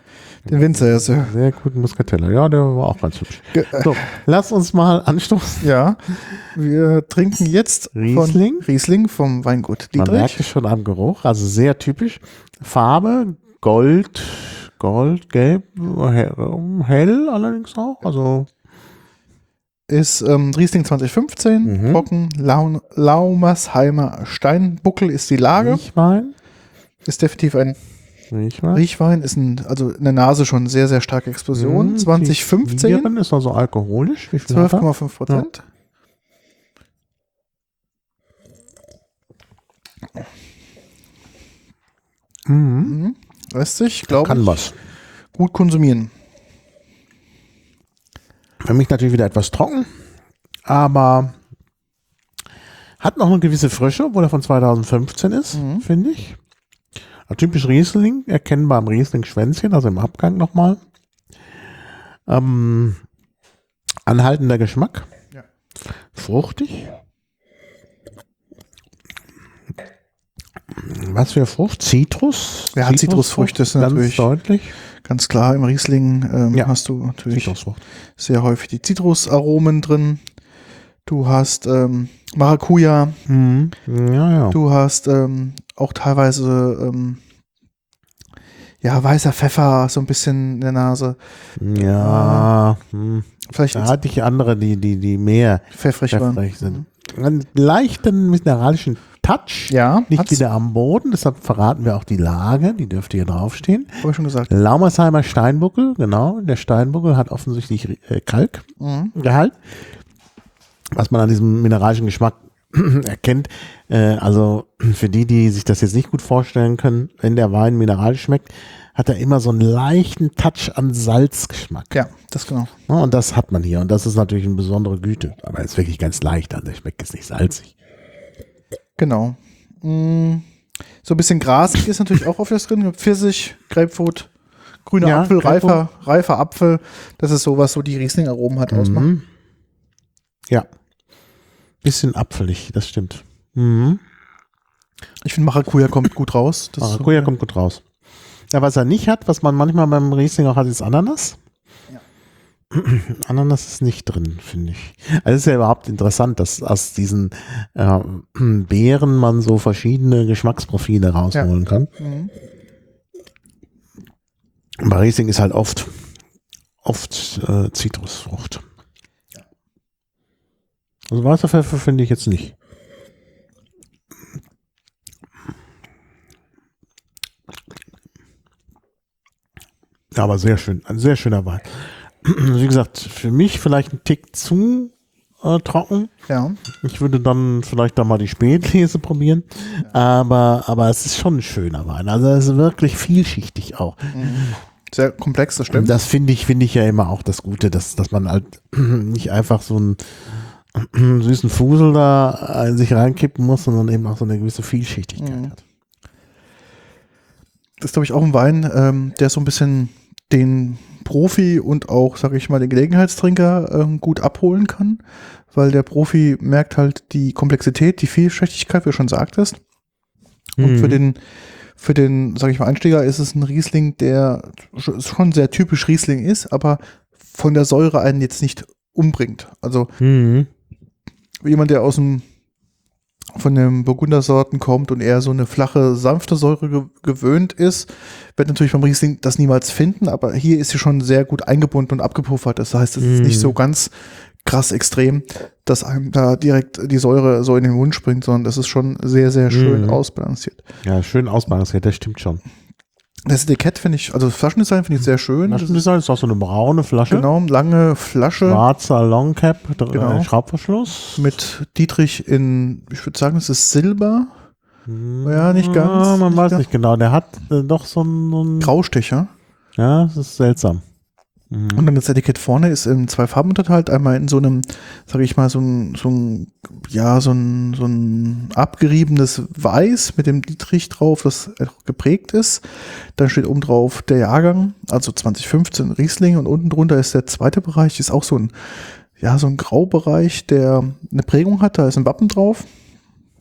Den Winzer, ja, sehr. Sehr guten Muscatella. Ja, der war auch ganz hübsch. Ge So, lass uns mal anstoßen. Ja, wir trinken jetzt Riesling. Von Riesling vom Weingut Man Dietrich. merkt es schon am Geruch, also sehr typisch. Farbe, Gold, Gold, Gelb, hell allerdings auch. Also Ist ähm, Riesling zwanzig fünfzehn, Mhm. trocken, Lau Laumersheimer Steinbuckel ist die Lage. Riechwein. Ist definitiv ein Riechwein. Riechwein, ist ein, also in der Nase schon sehr, sehr starke Explosion. Mhm, zwanzig fünfzehn, Vieren ist also alkoholisch. Wie viel zwölf hat er? Komma fünf Prozent. Mhm. Lässt sich, glaube Kann ich, was. gut konsumieren. Für mich natürlich wieder etwas trocken, aber hat noch eine gewisse Frische, obwohl er von zweitausendfünfzehn ist, Mhm. finde ich. Ein typisch Riesling, erkennbar am Riesling-Schwänzchen, also im Abgang nochmal. Ähm, anhaltender Geschmack. Ja. Fruchtig. Was für Frucht? Zitrus? Ja, Zitrusfrüchte sind ganz natürlich- deutlich. Ganz klar, im Riesling ähm, Ja. hast du natürlich Zitrusfrucht. sehr häufig die Zitrusaromen drin. Du hast ähm, Maracuja, Mhm. Ja, ja. du hast ähm, auch teilweise ähm, ja, weißer Pfeffer so ein bisschen in der Nase. Ja, hm. Vielleicht Da hatte ich andere, die, die, die mehr pfeffrig waren. pfeffrig sind. Einen leichten mineralischen Touch. Ja, Nicht hat's. wieder am Boden, deshalb verraten wir auch die Lage, die dürfte hier draufstehen. Habe ich schon gesagt. Laumersheimer Steinbuckel, genau. Der Steinbuckel hat offensichtlich äh, Kalkgehalt, Mhm. was man an diesem mineralischen Geschmack erkennt. Äh, also für die, die sich das jetzt nicht gut vorstellen können, wenn der Wein mineralisch schmeckt, hat er immer so einen leichten Touch an Salzgeschmack. Ja, das genau. Ja, und das hat man hier. Und das ist natürlich eine besondere Güte. Aber er ist wirklich ganz leicht. Also der schmeckt jetzt nicht salzig. Genau. Mm, so ein bisschen grasig ist natürlich auch oft das drin. Pfirsich, Grapefruit, grüner Ja, Apfel, Grapefruit. reifer, reifer Apfel. Das ist so, was so die Riesling-Aromen halt ausmachen. Mhm. Ja. Bisschen apfelig, das stimmt. Mhm. Ich finde, Maracuja kommt gut raus. Das ist so- Maracuja kommt gut raus. Ja, was er nicht hat, was man manchmal beim Riesling auch hat, ist Ananas. Ananas ist nicht drin, finde ich. Also es ist ja überhaupt interessant, dass aus diesen äh, Beeren man so verschiedene Geschmacksprofile rausholen kann. Mhm. Bei Riesling ist halt oft oft äh, Zitrusfrucht. Also weißer Pfeffer finde ich jetzt nicht. Ja, aber sehr schön, ein sehr schöner Wein. Wie gesagt, für mich vielleicht ein Tick zu äh, trocken. Ja. Ich würde dann vielleicht da mal die Spätlese probieren. Aber, aber es ist schon ein schöner Wein. Also es ist wirklich vielschichtig auch. Sehr komplex, das Und stimmt. das finde ich, finde ich ja immer auch das Gute, dass, dass man halt nicht einfach so einen süßen Fusel da in sich reinkippen muss, sondern eben auch so eine gewisse Vielschichtigkeit Mhm. hat. Das ist, glaube ich, auch ein Wein, ähm, der so ein bisschen den Profi und auch, sage ich mal, den Gelegenheitstrinker ähm, gut abholen kann, weil der Profi merkt halt die Komplexität, die Vielschichtigkeit, wie du schon sagtest. Und Mhm. für den, für den, sage ich mal, Einsteiger ist es ein Riesling, der sch- schon sehr typisch Riesling ist, aber von der Säure einen jetzt nicht umbringt. Also Mhm. jemand, der aus dem von den Burgundersorten kommt und eher so eine flache, sanfte Säure ge gewöhnt ist, wird natürlich beim Riesling das niemals finden, aber hier ist sie schon sehr gut eingebunden und abgepuffert. Das heißt, es ist Mm. nicht so ganz krass extrem, dass einem da direkt die Säure so in den Mund springt, sondern das ist schon sehr, sehr schön Mm. ausbalanciert. Ja, schön ausbalanciert, das stimmt schon. Das Etikett finde ich, also das Flaschendesign finde ich sehr schön. Das ist, Flaschendesign ist auch so eine braune Flasche. genau, lange Flasche Schwarzer Longcap, dr- Genau. äh, Schraubverschluss. mit Dietrich in, ich würde sagen, es ist Silber, ja, nicht ganz, Ja, man nicht weiß ganz. nicht genau. Der hat äh, doch so ein, so ein Graustecher. Ja, das ist seltsam. Und dann das Etikett vorne ist in zwei Farben unterteilt. Einmal in so einem, sage ich mal, so ein, so ein, ja, so ein, so ein abgeriebenes Weiß mit dem Dietrich drauf, das auch geprägt ist. Dann steht oben drauf der Jahrgang, also zwanzig fünfzehn Riesling, und unten drunter ist der zweite Bereich, ist auch so ein, ja, so ein Graubereich, der eine Prägung hat. Da ist ein Wappen drauf.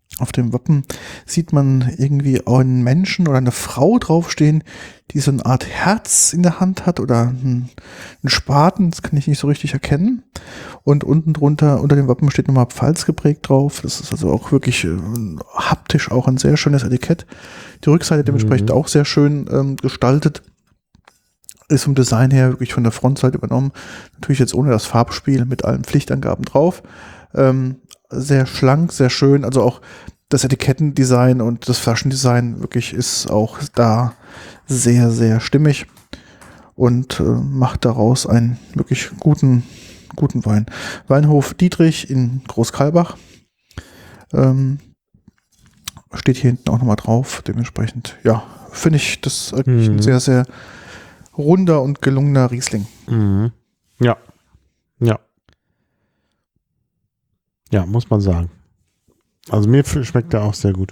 Auf dem Wappen sieht man irgendwie auch einen Menschen oder eine Frau draufstehen, die so eine Art Herz in der Hand hat oder einen, einen Spaten, das kann ich nicht so richtig erkennen. Und unten drunter, unter dem Wappen steht nochmal Pfalz geprägt drauf. Das ist also auch wirklich äh, haptisch auch ein sehr schönes Etikett. Die Rückseite dementsprechend mhm. auch sehr schön ähm, gestaltet. Ist vom Design her wirklich von der Frontseite übernommen. Natürlich jetzt ohne das Farbspiel mit allen Pflichtangaben drauf. Ähm, sehr schlank, sehr schön. Also auch das Etikettendesign und das Flaschendesign wirklich ist auch da sehr, sehr stimmig und äh, macht daraus einen wirklich guten, guten Wein. Weinhof Dietrich in Großkalbach. Ähm, steht hier hinten auch nochmal drauf. Dementsprechend, ja, finde ich das wirklich mhm. ein sehr, sehr runder und gelungener Riesling. Mhm. Ja. Ja. Ja, muss man sagen. Also mir schmeckt der auch sehr gut.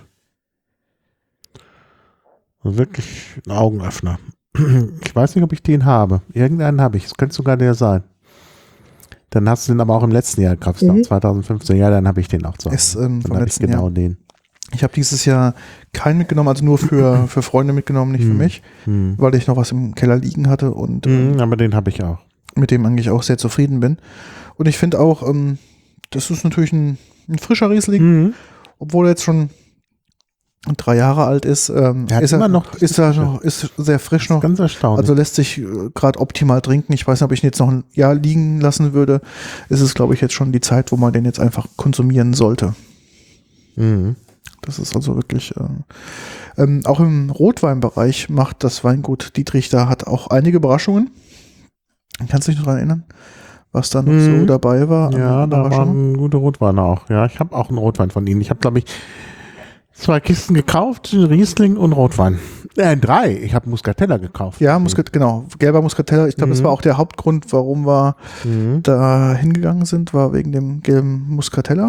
Also wirklich ein Augenöffner. Ich weiß nicht, ob ich den habe. Irgendeinen habe ich. Es könnte sogar der sein. Dann hast du den aber auch im letzten Jahr gekauft. Mhm. zwanzig fünfzehn, ja, dann habe ich den auch zu Hause. Ist, ähm, dann habe ich genau Jahr. den. Ich habe dieses Jahr keinen mitgenommen, also nur für, für Freunde mitgenommen, nicht für hm. mich, hm. weil ich noch was im Keller liegen hatte und hm, ähm, aber den habe ich auch. Mit dem eigentlich auch sehr zufrieden bin. Und ich finde auch, ähm, das ist natürlich ein, ein frischer Riesling, mhm. obwohl er jetzt schon drei Jahre alt ist, ähm, ist er immer noch, ist er noch, ist sehr frisch noch. Ganz erstaunlich. Also lässt sich äh, gerade optimal trinken. Ich weiß nicht, ob ich ihn jetzt noch ein Jahr liegen lassen würde. Ist es, glaube ich, jetzt schon die Zeit, wo man den jetzt einfach konsumieren sollte. Mhm. Das ist also wirklich, äh, ähm, auch im Rotweinbereich macht das Weingut Dietrich, da hat auch einige Überraschungen. Kannst du dich noch daran erinnern, was da noch mhm. so dabei war? Ja, da waren gute Rotweine auch. Ja, ich habe auch einen Rotwein von ihnen. Ich habe, glaube ich, zwei Kisten gekauft, Riesling und Rotwein. Äh, drei. Ich habe Muscatella gekauft. Ja, Muscat, genau. Gelber Muscatella. Ich glaube, mhm. das war auch der Hauptgrund, warum wir mhm. da hingegangen sind, war wegen dem gelben Muscatella.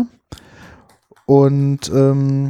Und ähm,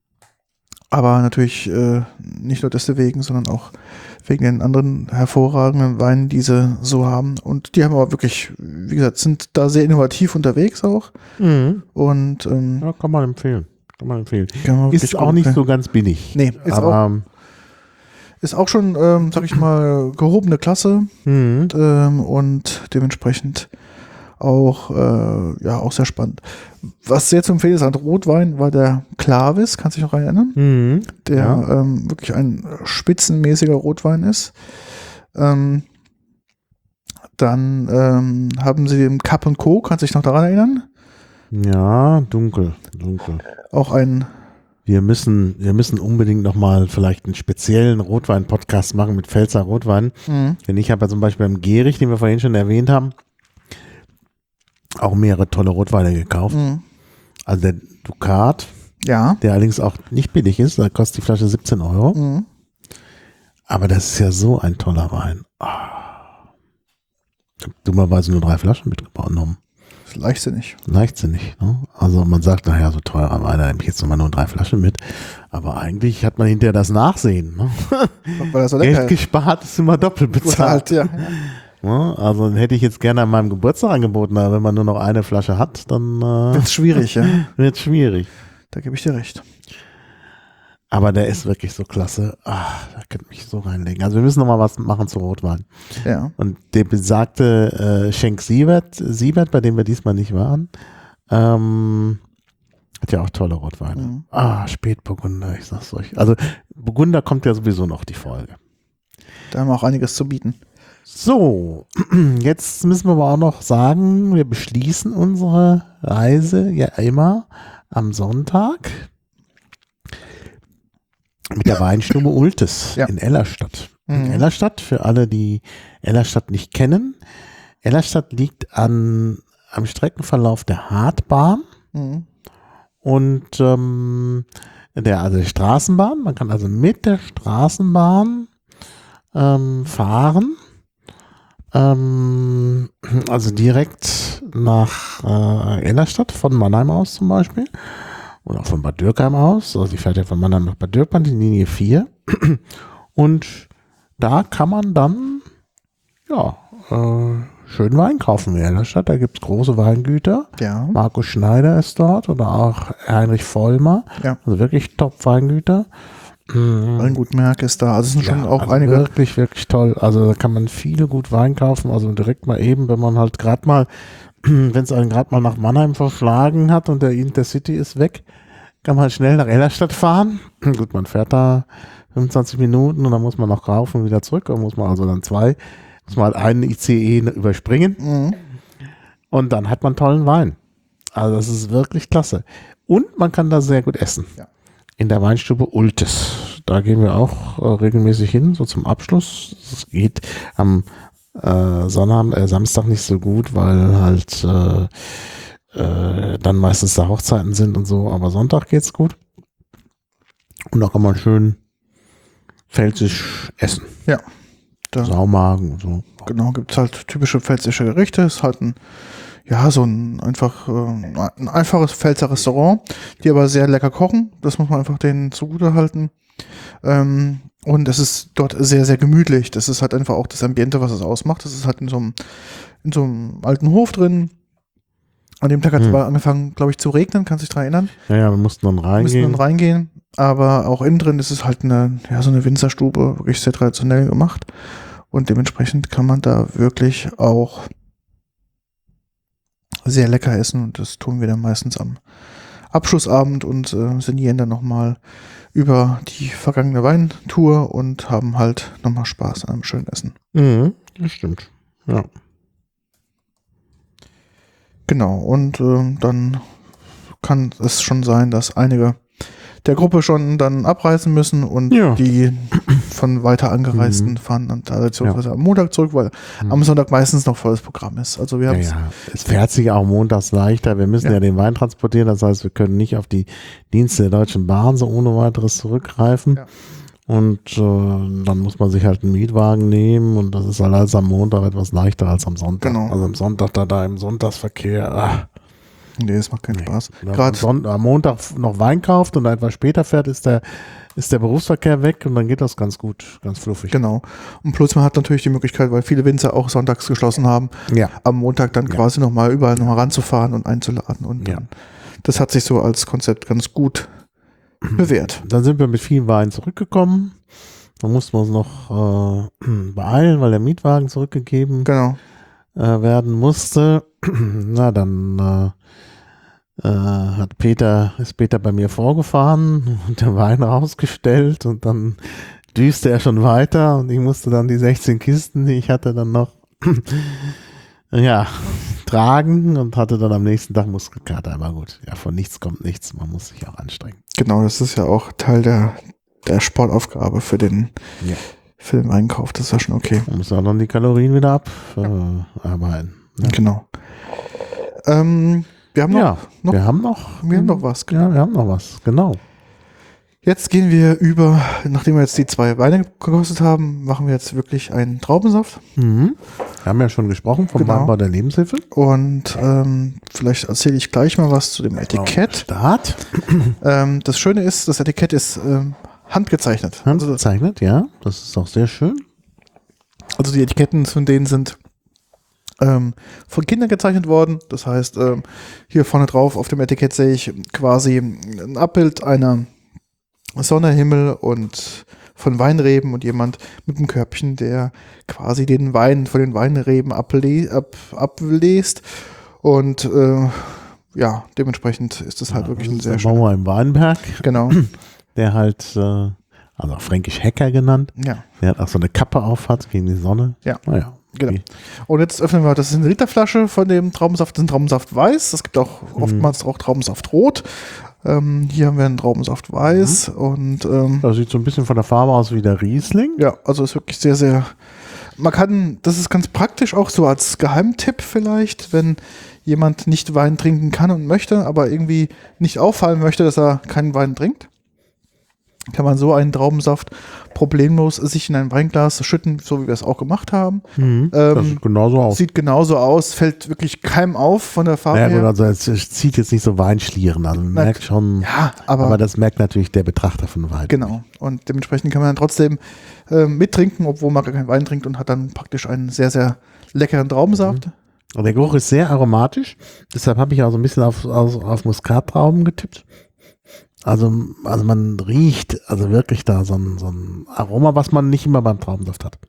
aber natürlich äh, nicht nur deswegen, sondern auch wegen den anderen hervorragenden Weinen, die sie so haben. Und die haben aber wirklich, wie gesagt, sind da sehr innovativ unterwegs auch. Mhm. Und ähm, ja, kann man empfehlen. Kann man empfehlen. Kann man ist auch nicht so ganz billig. Nee, ist aber auch, ist auch schon, ähm, sag ich mal, gehobene Klasse. Mhm. Und, ähm, und dementsprechend auch, äh, ja, auch sehr spannend. Was sehr zu empfehlen ist an Rotwein, war der Clavis, kannst du dich noch daran erinnern? Mhm. Der ja. ähm, wirklich ein spitzenmäßiger Rotwein ist. Ähm, dann ähm, haben sie den Cup and Co., kannst du dich noch daran erinnern? Ja, dunkel, dunkel. Auch ein Wir müssen, wir müssen unbedingt nochmal vielleicht einen speziellen Rotwein-Podcast machen mit Pfälzer Rotwein. Mhm. Denn ich habe ja zum Beispiel beim Gehrig, den wir vorhin schon erwähnt haben, auch mehrere tolle Rotweine gekauft. Mhm. Also der Ducat, ja. der allerdings auch nicht billig ist, da kostet die Flasche siebzehn Euro. Mhm. Aber das ist ja so ein toller Wein. Oh. Ich habe dummerweise nur drei Flaschen mitgenommen. Das ist leichtsinnig. Leichtsinnig, ne? Also man sagt, naja, so teurer Wein, da nehme ich jetzt nochmal nur drei Flaschen mit. Aber eigentlich hat man hinterher das Nachsehen. Ne? Weil das so Geld gespart ist immer doppelt bezahlt. bezahlt, ja. Ja, also dann hätte ich jetzt gerne an meinem Geburtstag angeboten, aber wenn man nur noch eine Flasche hat, dann äh, wird es schwierig, ja. Wird schwierig. Da gebe ich dir recht. Aber der ist wirklich so klasse. Ach, da könnte mich so reinlegen. Also wir müssen noch mal was machen zu Rotwein. Ja. Und der besagte äh, Schenk Siebert, Siebert, bei dem wir diesmal nicht waren, ähm, hat ja auch tolle Rotweine. Mhm. Ah, Spätburgunder, ich sag's euch. Also Burgunder kommt ja sowieso noch die Folge. Da haben wir auch einiges zu bieten. So, jetzt müssen wir aber auch noch sagen, wir beschließen unsere Reise ja immer am Sonntag mit der Weinstube Ultes ja. in Ellerstadt. Mhm. In Ellerstadt, für alle, die Ellerstadt nicht kennen. Ellerstadt liegt an, am Streckenverlauf der Hartbahn mhm. und ähm, der, also der Straßenbahn. Man kann also mit der Straßenbahn ähm, fahren. Ähm, also direkt nach äh, Ellerstadt, von Mannheim aus zum Beispiel. Oder auch von Bad Dürkheim aus. Also die fährt ja von Mannheim nach Bad Dürkheim, die Linie vier. Und da kann man dann ja äh, schön Wein kaufen in Ellerstadt. Da gibt es große Weingüter. Ja. Markus Schneider ist dort oder auch Heinrich Vollmer. Ja. Also wirklich Top-Weingüter. Weingutmerk ist da. Also es sind schon Ja, auch also einige. wirklich, wirklich toll. Also da kann man viele gut Wein kaufen. Also direkt mal eben, wenn man halt gerade mal, wenn es einen gerade mal nach Mannheim verschlagen hat und der Intercity ist weg, kann man halt schnell nach Ellerstadt fahren. Gut, man fährt da fünfundzwanzig Minuten und dann muss man noch kaufen und wieder zurück. Dann muss man also dann zwei, muss man halt einen I C E überspringen. Mhm. Und dann hat man tollen Wein. Also das ist wirklich klasse. Und man kann da sehr gut essen. Ja. In der Weinstube Ultes. Da gehen wir auch äh, regelmäßig hin, so zum Abschluss. Es geht am äh, Sonnabend, äh, Samstag nicht so gut, weil halt äh, äh, dann meistens da Hochzeiten sind und so. Aber Sonntag geht's gut. Und da kann man schön pfälzisch essen. Ja. Da, Saumagen und so. genau, gibt es halt typische pfälzische Gerichte. Ist halt ein, ja, so ein einfach äh, ein einfaches Pfälzer Restaurant, die aber sehr lecker kochen. Das muss man einfach denen zugute halten. Ähm, und es ist dort sehr, sehr gemütlich. Das ist halt einfach auch das Ambiente, was es ausmacht. Das ist halt in so einem, in so einem alten Hof drin. An dem Tag hat es Hm. aber angefangen, glaube ich, zu regnen. Kannst du dich daran erinnern? Ja, ja, wir mussten dann Wir reingehen. müssen dann reingehen. Aber auch innen drin ist es halt eine, ja, so eine Winzerstube, wirklich sehr traditionell gemacht. Und dementsprechend kann man da wirklich auch sehr lecker essen. Und das tun wir dann meistens am Abschlussabend und äh, sinnieren dann nochmal über die vergangene Weintour und haben halt nochmal Spaß an einem schönen Essen. Mhm, das stimmt. Ja. Genau, und äh, dann kann es schon sein, dass einige der Gruppe schon dann abreisen müssen und Ja. die von weiter Angereisten Mhm. fahren dann traditionsweise am Montag zurück, weil Mhm. am Sonntag meistens noch volles Programm ist. Also wir Ja, haben ja, es fährt sich auch montags leichter. Wir müssen Ja. ja. den Wein transportieren. Das heißt, wir können nicht auf die Dienste der Deutschen Bahn so ohne weiteres zurückgreifen. Ja. Und äh, dann muss man sich halt einen Mietwagen nehmen. Und das ist halt als am Montag etwas leichter als am Sonntag. Genau. Also am Sonntag da, da im Sonntagsverkehr. Ah, Nee, das macht keinen nee. Spaß. Wenn man Gerade Son- am Montag noch Wein kauft und etwas später fährt, ist der, ist der Berufsverkehr weg und dann geht das ganz gut, ganz fluffig. genau. Und plus man hat natürlich die Möglichkeit, weil viele Winzer auch sonntags geschlossen haben, Ja. am Montag dann Ja. quasi nochmal überall nochmal ranzufahren und einzuladen. Und Ja. dann, das hat sich so als Konzept ganz gut bewährt. Dann sind wir mit viel Wein zurückgekommen. Dann mussten wir uns noch äh, beeilen, weil der Mietwagen zurückgegeben Genau. äh, werden musste. Na, dann äh, äh, hat Peter, ist Peter bei mir vorgefahren und der Wein rausgestellt und dann düste er schon weiter und ich musste dann die sechzehn Kisten, die ich hatte, dann noch ja, tragen und hatte dann am nächsten Tag Muskelkater. Aber gut, ja, von nichts kommt nichts. Man muss sich auch anstrengen. Genau, das ist ja auch Teil der, der Sportaufgabe für den, Ja. für den Einkauf. Das ist ja schon okay. Man muss auch dann die Kalorien wieder abarbeiten. Ja. Genau. Ähm, wir haben noch, Ja, noch, wir haben noch, wir haben noch was. ja, wir haben noch was, genau. Jetzt gehen wir über, nachdem wir jetzt die zwei Weine gekostet haben, machen wir jetzt wirklich einen Traubensaft. Mhm. Wir haben ja schon gesprochen vom Genau. Weinbau der Lebenshilfe. Und ähm, vielleicht erzähle ich gleich mal was zu dem Etikett. Start. Ähm, das Schöne ist, das Etikett ist ähm, handgezeichnet. Also, Handgezeichnet, ja. Das ist auch sehr schön. also die Etiketten von denen sind ähm, von Kindern gezeichnet worden. Das heißt, ähm, hier vorne drauf auf dem Etikett sehe ich quasi ein Abbild einer Sonne, Himmel und von Weinreben und jemand mit einem Körbchen, der quasi den Wein von den Weinreben able ab, ablest. Und äh, ja, dementsprechend ist das halt Ja, wirklich das ein ist sehr der schöner. Bauer im Weinberg, Genau, der halt, äh, also auch fränkisch Hecker genannt, ja, der hat auch so eine Kappe auf hat gegen die Sonne. Ja. Naja. genau. Okay. Und jetzt öffnen wir, das ist eine Literflasche von dem Traubensaft, das ist ein Traubensaft weiß. Es gibt auch oftmals auch Traubensaft rot. Ähm, hier haben wir einen Traubensaft weiß und ähm, Das sieht so ein bisschen von der Farbe aus wie der Riesling. ja, also ist wirklich sehr, sehr. Man kann, das ist ganz praktisch auch so als Geheimtipp vielleicht, wenn jemand nicht Wein trinken kann und möchte, aber irgendwie nicht auffallen möchte, dass er keinen Wein trinkt. kann man so einen Traubensaft problemlos sich in ein Weinglas schütten, so wie wir es auch gemacht haben. Mhm, ähm, das sieht genauso aus. Sieht genauso aus, fällt wirklich keinem auf von der Farbe Ja, gut, her. also es, es zieht jetzt nicht so Weinschlieren, also man Na, merkt schon, ja, aber, aber das merkt natürlich der Betrachter von Wein. genau. Und dementsprechend kann man dann trotzdem ähm, mittrinken, obwohl man gar keinen Wein trinkt und hat dann praktisch einen sehr, sehr leckeren Traubensaft. Mhm. Und der Geruch ist sehr aromatisch, deshalb habe ich auch so ein bisschen auf, auf, auf Muskattrauben getippt. Also, also man riecht also wirklich da so ein, so ein Aroma, was man nicht immer beim Traubensaft hat.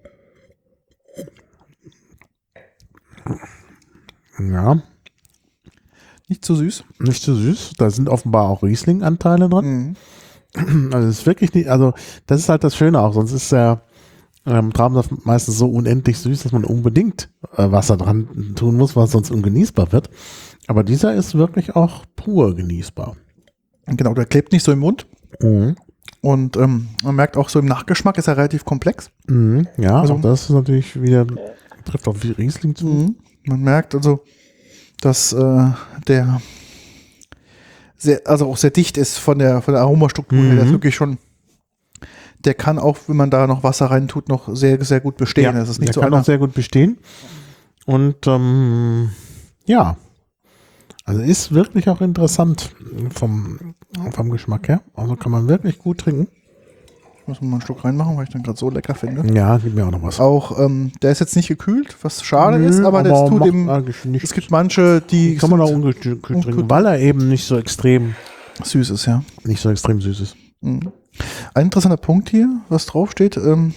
Ja. Nicht zu süß. Nicht zu süß. Da sind offenbar auch Riesling-Anteile drin. Mhm. Also es ist wirklich nicht, also das ist halt das Schöne auch, sonst ist der ähm, Traubensaft meistens so unendlich süß, dass man unbedingt äh, Wasser dran tun muss, was sonst ungenießbar wird. Aber dieser ist wirklich auch pur genießbar. Genau, der klebt nicht so im Mund. Mhm. Und ähm, man merkt auch so im Nachgeschmack ist er relativ komplex. Mhm. Ja, Also- auch das ist natürlich wieder, trifft auf Riesling zu. Mhm. Man merkt also, dass äh, der sehr, also auch sehr dicht ist von der, von der Aromastruktur her. Der ist Mhm. wirklich schon, der kann auch, wenn man da noch Wasser rein tut, noch sehr, sehr gut bestehen. Ja, das ist nicht der so kann einer, auch sehr gut bestehen. Und ähm, ja, also ist wirklich auch interessant vom, vom Geschmack her. Also kann man wirklich gut trinken. muss man mal einen Schluck reinmachen, weil ich den gerade so lecker finde. Ja, gib mir auch noch was. Auch, ähm, der ist jetzt nicht gekühlt, was schade Nö, ist, aber, das tut macht eben, eigentlich nichts. es gibt manche, die Die kann man auch sind ungekühlt trinken, ungekühlt. weil er eben nicht so extrem, süß ist, ja. nicht so extrem süß ist. Mhm. Ein interessanter Punkt hier, was draufsteht, ähm,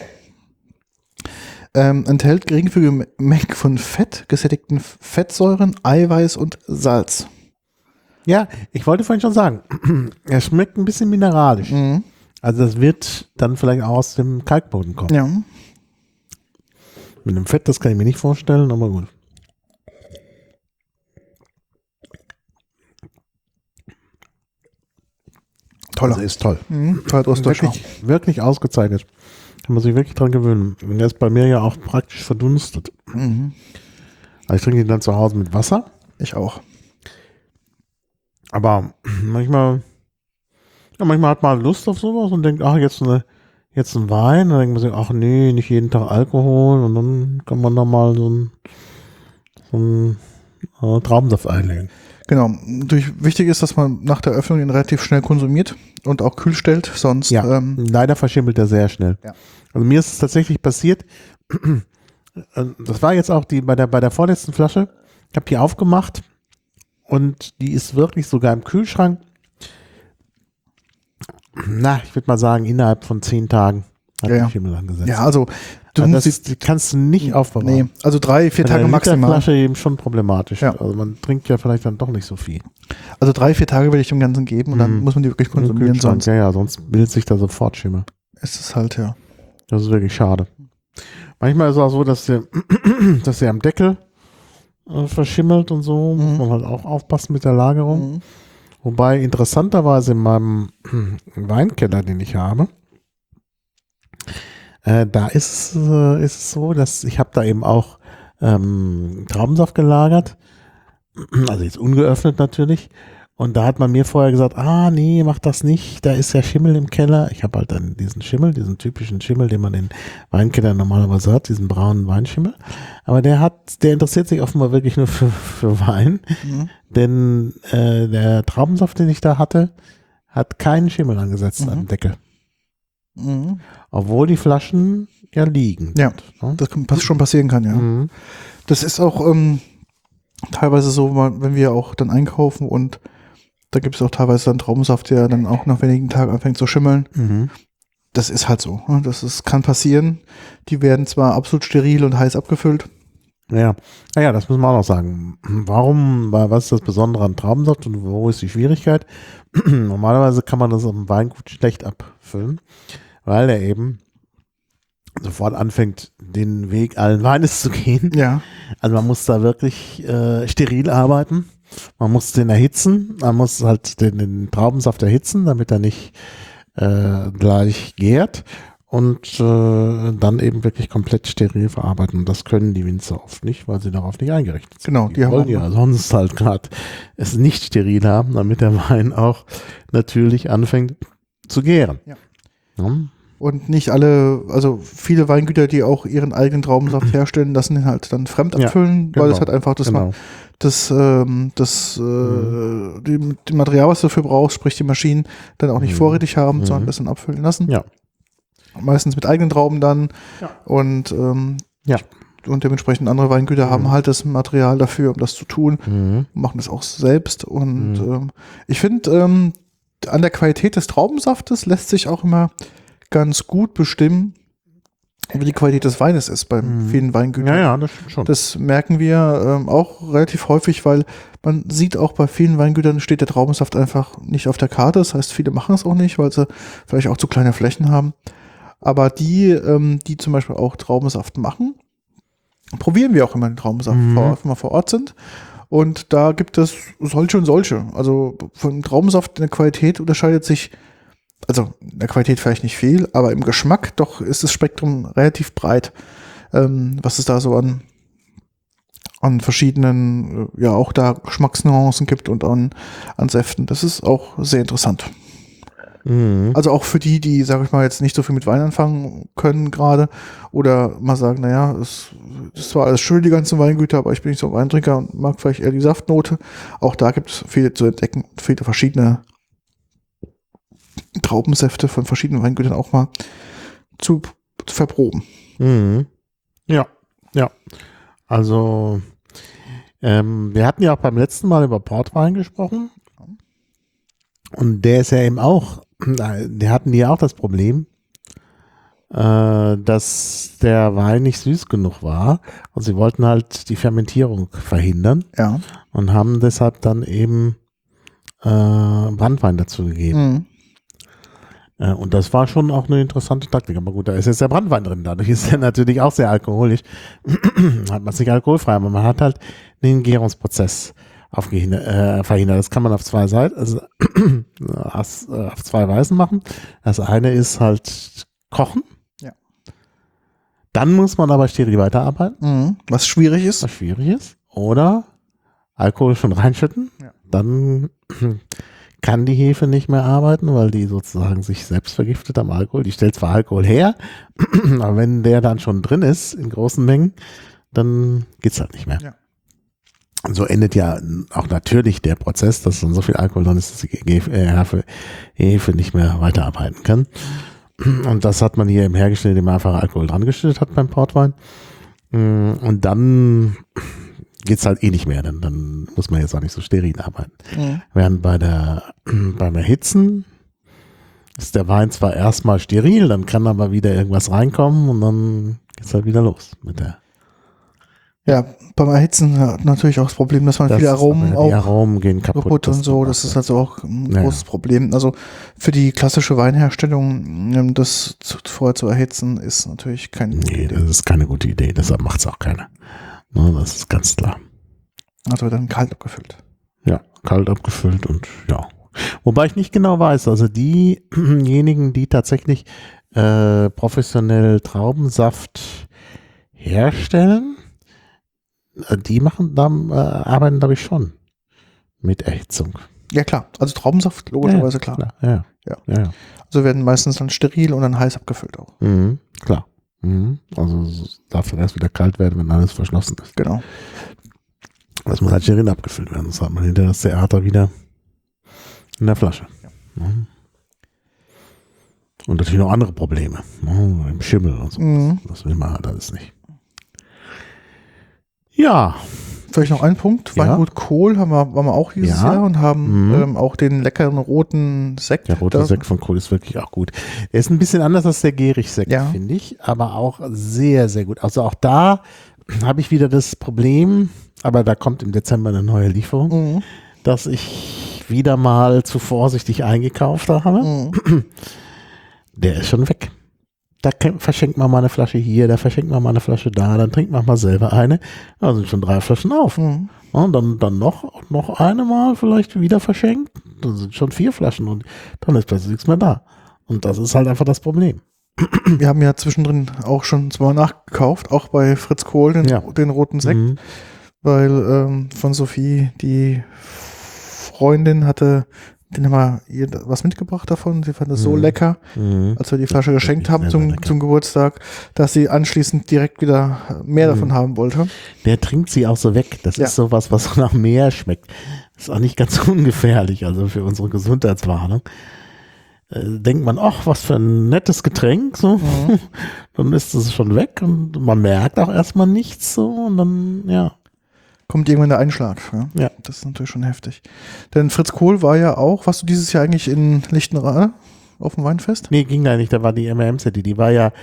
ähm, enthält geringfügige Mengen von Fett, gesättigten Fettsäuren, Eiweiß und Salz. Ja, ich wollte vorhin schon sagen, er schmeckt ein bisschen mineralisch. Mhm. Also das wird dann vielleicht auch aus dem Kalkboden kommen. Ja. Mit dem Fett, das kann ich mir nicht vorstellen, aber gut. Toller. Also ist toll. Mhm. Toller Durstlöscher. Wirklich, wirklich ausgezeichnet. Kann man sich wirklich dran gewöhnen. Und der ist bei mir ja auch praktisch verdunstet. Mhm. Also ich trinke ihn dann zu Hause mit Wasser. Ich auch. Aber manchmal, ja, manchmal hat man Lust auf sowas und denkt, ach, jetzt eine, jetzt ein Wein. Und dann denkt man sich, ach nee, nicht jeden Tag Alkohol. Und dann kann man da mal so ein, so ein äh, Traubensaft einlegen. Genau. Durch, wichtig ist, dass man nach der Öffnung den relativ schnell konsumiert und auch kühl stellt, sonst Ja, ähm, leider verschimmelt er sehr schnell. Ja. Also mir ist es tatsächlich passiert, das war jetzt auch die bei der, bei der vorletzten Flasche, ich habe die aufgemacht und die ist wirklich sogar im Kühlschrank, na, ich würde mal sagen, innerhalb von zehn Tagen hat Ja, ja. die Schimmel angesetzt. ja, also du also musst das die kannst du nicht aufbewahren. nee, also drei, vier Bei Tage der maximal. Literflasche eben schon problematisch. Ja. Also man trinkt ja vielleicht dann doch nicht so viel. Also drei, vier Tage will ich dem Ganzen geben und dann Mhm. muss man die wirklich Im konsumieren, Kühlschrank, sonst ja, ja, sonst bildet sich da sofort Schimmel. ist es halt, ja. Das ist wirklich schade. Manchmal ist es auch so, dass der, dass der am Deckel äh, verschimmelt und so. Muss Mhm. man halt auch aufpassen mit der Lagerung. Mhm. Wobei interessanterweise in meinem Weinkeller, den ich habe, äh, da ist, äh, ist es so, dass ich habe da eben auch ähm, Traubensaft gelagert. Also jetzt ungeöffnet natürlich. Und da hat man mir vorher gesagt, ah nee, mach das nicht, da ist ja Schimmel im Keller. Ich habe halt dann diesen Schimmel, diesen typischen Schimmel, den man in Weinkellern normalerweise hat, diesen braunen Weinschimmel. Aber der hat, der interessiert sich offenbar wirklich nur für, für Wein. Mhm. Denn äh, der Traubensaft, den ich da hatte, hat keinen Schimmel angesetzt Mhm. am Deckel. Mhm. Obwohl die Flaschen ja liegen. Ja, Ne? das kann, pass, schon passieren kann, ja. Mhm. Das ist auch ähm, teilweise so, wenn wir auch dann einkaufen und da gibt es auch teilweise dann Traubensaft, der dann auch nach wenigen Tagen anfängt zu schimmeln. Mhm. Das ist halt so. ne? Das ist, kann passieren. Die werden zwar absolut steril und heiß abgefüllt. Ja, naja, das müssen wir auch noch sagen. Warum, was ist das Besondere an Traubensaft und wo ist die Schwierigkeit? Normalerweise kann man das am Weingut schlecht abfüllen, weil er eben sofort anfängt, den Weg allen Weines zu gehen. Ja. Also man muss da wirklich äh, steril arbeiten. Man muss den erhitzen, man muss halt den, den Traubensaft erhitzen, damit er nicht äh, gleich gärt. Und äh, dann eben wirklich komplett steril verarbeiten. Und das können die Winzer oft nicht, weil sie darauf nicht eingerichtet sind. Genau, Die, die haben wollen auch ja sonst halt gerade es nicht steril haben, damit der Wein auch natürlich anfängt zu gären. Ja. Ja. Und nicht alle, also viele Weingüter, die auch ihren eigenen Traubensaft herstellen, lassen den halt dann fremd abfüllen, Ja, genau, weil es halt einfach das, genau. das, ähm, das äh, Mhm. die, die Material, was du dafür brauchst, sprich die Maschinen, dann auch nicht Mhm. vorrätig haben, Mhm. sondern das dann abfüllen lassen. Ja. Meistens mit eigenen Trauben dann. Ja. Und, ähm, Ja. und dementsprechend andere Weingüter Mhm. haben halt das Material dafür, um das zu tun, Mhm. machen das auch selbst. Und Mhm. ähm, ich finde, ähm, an der Qualität des Traubensaftes lässt sich auch immer ganz gut bestimmen, wie die Qualität des Weines ist bei Mhm. vielen Weingütern. Ja, ja, das stimmt schon. Das merken wir ähm, auch relativ häufig, weil man sieht auch bei vielen Weingütern steht der Traubensaft einfach nicht auf der Karte. Das heißt, viele machen es auch nicht, weil sie vielleicht auch zu kleine Flächen haben. Aber die, ähm, die zum Beispiel auch Traubensaft machen, probieren wir auch immer den Traubensaft, Mhm. vor, wenn wir vor Ort sind. Und da gibt es solche und solche. Also von Traubensaft in der Qualität unterscheidet sich, also in der Qualität vielleicht nicht viel, aber im Geschmack doch ist das Spektrum relativ breit, ähm, was es da so an, an verschiedenen, äh, ja auch da Geschmacksnuancen gibt und an, an Säften. Das ist auch sehr interessant. Mhm. Also auch für die, die, sag ich mal, jetzt nicht so viel mit Wein anfangen können gerade oder mal sagen, naja, es ist zwar alles schön, die ganzen Weingüter, aber ich bin nicht so ein Weintrinker und mag vielleicht eher die Saftnote. Auch da gibt es viele zu entdecken, viele verschiedene Traubensäfte von verschiedenen Weingütern auch mal zu, zu verproben. Mhm. Ja, ja. Also, ähm, wir hatten ja auch beim letzten Mal über Portwein gesprochen. Und der ist ja eben auch, der hatten die ja auch das Problem, äh, dass der Wein nicht süß genug war. Und sie wollten halt die Fermentierung verhindern Ja. und haben deshalb dann eben äh, Brandwein dazu gegeben. Mhm. Äh, und das war schon auch eine interessante Taktik. Aber gut, da ist jetzt der Brandwein drin. Dadurch ist er natürlich auch sehr alkoholisch. Hat man es nicht alkoholfrei, aber man hat halt den Gärungsprozess aufgehindert, äh, verhindert. Das kann man auf zwei Seiten, also auf, äh, auf zwei Weisen machen. Das eine ist halt kochen. Ja. Dann muss man aber steril weiterarbeiten, Mhm. Was schwierig ist. was schwierig ist. Oder Alkohol schon reinschütten. Ja. Dann kann die Hefe nicht mehr arbeiten, weil die sozusagen sich selbst vergiftet am Alkohol. Die stellt zwar Alkohol her, aber wenn der dann schon drin ist in großen Mengen, dann geht's halt nicht mehr. Ja. Und so endet ja auch natürlich der Prozess, dass dann so viel Alkohol drin ist, dass die Hefe, Hefe, Hefe nicht mehr weiterarbeiten kann. Und das hat man hier im hergestellt, indem man einfach Alkohol dran geschüttet hat beim Portwein. Und dann geht's halt eh nicht mehr, denn dann muss man jetzt auch nicht so steril arbeiten. Mhm. Während bei der, beim Erhitzen ist der Wein zwar erstmal steril, dann kann aber wieder irgendwas reinkommen und dann geht's halt wieder los mit der. Ja, beim Erhitzen hat natürlich auch das Problem, dass man Das viele ist Aromen aber- die auch Aromen gehen kaputt. kaputt und so. macht Das ist ja. also auch ein Ja, großes Problem. Also für die klassische Weinherstellung, ähm, das zu, vorher zu erhitzen, ist natürlich kein gute Nee, Idee. das ist keine gute Idee, deshalb macht's auch keiner. Ne, das ist ganz klar. Also wird dann kalt abgefüllt. Ja, kalt abgefüllt und ja. Wobei ich nicht genau weiß, also diejenigen, die tatsächlich äh, professionell Traubensaft herstellen, äh, die machen, da äh, arbeiten glaube ich schon mit Erhitzung. Ja klar, also Traubensaft logischerweise klar. Klar, ja. Ja. Ja, ja. Also werden meistens dann steril und dann heiß abgefüllt auch. Mhm, klar. Mhm. Also es darf dann erst wieder kalt werden, wenn alles verschlossen ist. Genau. Das muss halt steril abgefüllt werden, sonst hat man hinterher das Theater wieder in der Flasche. Mhm. Und natürlich noch andere Probleme. Ne? Im Schimmel und so. Mhm. Das will man halt alles nicht. Ja. Vielleicht noch ein Punkt. Ja. Weingut Kohl haben wir, waren wir auch dieses Ja. Jahr und haben Mhm. ähm, auch den leckeren roten Sekt. Der rote da- Sekt von Kohl ist wirklich auch gut. Der ist ein bisschen anders als der Gierig-Sekt, Ja. finde ich, aber auch sehr, sehr gut. Also auch da habe ich wieder das Problem, aber da kommt im Dezember eine neue Lieferung, Mhm. dass ich wieder mal zu vorsichtig eingekauft habe. Mhm. Der ist schon weg. Da ke- verschenkt man mal eine Flasche hier, da verschenkt man mal eine Flasche da, dann trinkt man mal selber eine. Da sind schon drei Flaschen auf. Mhm. Ja, und dann, dann noch, noch eine Mal vielleicht wieder verschenkt. Dann sind schon vier Flaschen und dann ist plötzlich nichts mehr da. Und das ist halt einfach das Problem. Wir haben ja zwischendrin auch schon zweimal nachgekauft, auch bei Fritz Kohl, den, Ja. den roten Sekt, Mhm. weil ähm, von Sophie die Freundin hatte Den haben wir ihr was mitgebracht davon. Sie fand das so Mhm. lecker, Mhm. als wir die Flasche Das ist geschenkt wirklich haben sehr, zum, sehr lecker. zum Geburtstag, dass sie anschließend direkt wieder mehr Mhm. davon haben wollte. Der trinkt sie auch so weg. Das Ja. ist sowas, was so nach Meer schmeckt. Das ist auch nicht ganz ungefährlich, also für unsere Gesundheitswarnung. Äh, denkt man, ach, was für ein nettes Getränk, so. Mhm. Dann ist es schon weg und man merkt auch erstmal nichts, so, und dann, ja. Kommt irgendwann der Einschlag. Ja? Ja. Das ist natürlich schon heftig. Denn Fritz Kohl war ja auch, warst du dieses Jahr eigentlich in Lichtenrade auf dem Weinfest? Nee, ging da nicht, da war die M M C D, die war ja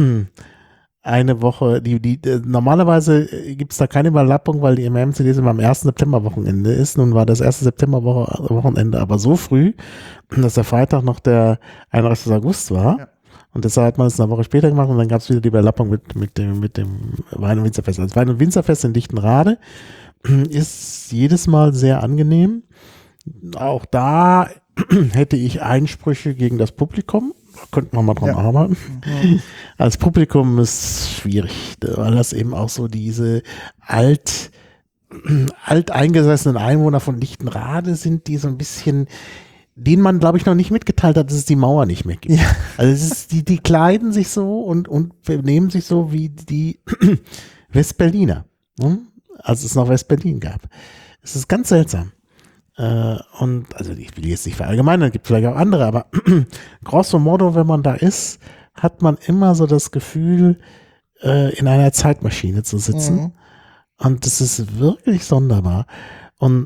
eine Woche, die, die, äh, normalerweise gibt es da keine Überlappung, weil die M M C D immer am ersten Septemberwochenende ist. Nun war das erste Septemberwochenende aber so früh, dass der Freitag noch der einunddreißigste August war. Ja. Und deshalb hat man es eine Woche später gemacht und dann gab es wieder die Überlappung mit, mit, dem, mit dem Wein- und Winzerfest. Das Wein- und Winzerfest in Lichtenrade ist jedes Mal sehr angenehm. Auch da hätte ich Einsprüche gegen das Publikum. Da könnte man mal dran Ja. arbeiten. Ja. Als Publikum ist schwierig, weil das eben auch so diese alt, alteingesessenen Einwohner von Lichtenrade sind, die so ein bisschen, denen man, glaube ich, noch nicht mitgeteilt hat, dass es die Mauer nicht mehr gibt. Ja. Also es ist, die, die kleiden sich so und, und benehmen sich so wie die Westberliner, hm? als es noch Westberlin gab. Es ist ganz seltsam. Äh, und also ich will jetzt nicht verallgemeinern, es gibt vielleicht auch andere, aber grosso modo, wenn man da ist, hat man immer so das Gefühl, äh, in einer Zeitmaschine zu sitzen. Mhm. Und das ist wirklich sonderbar. Und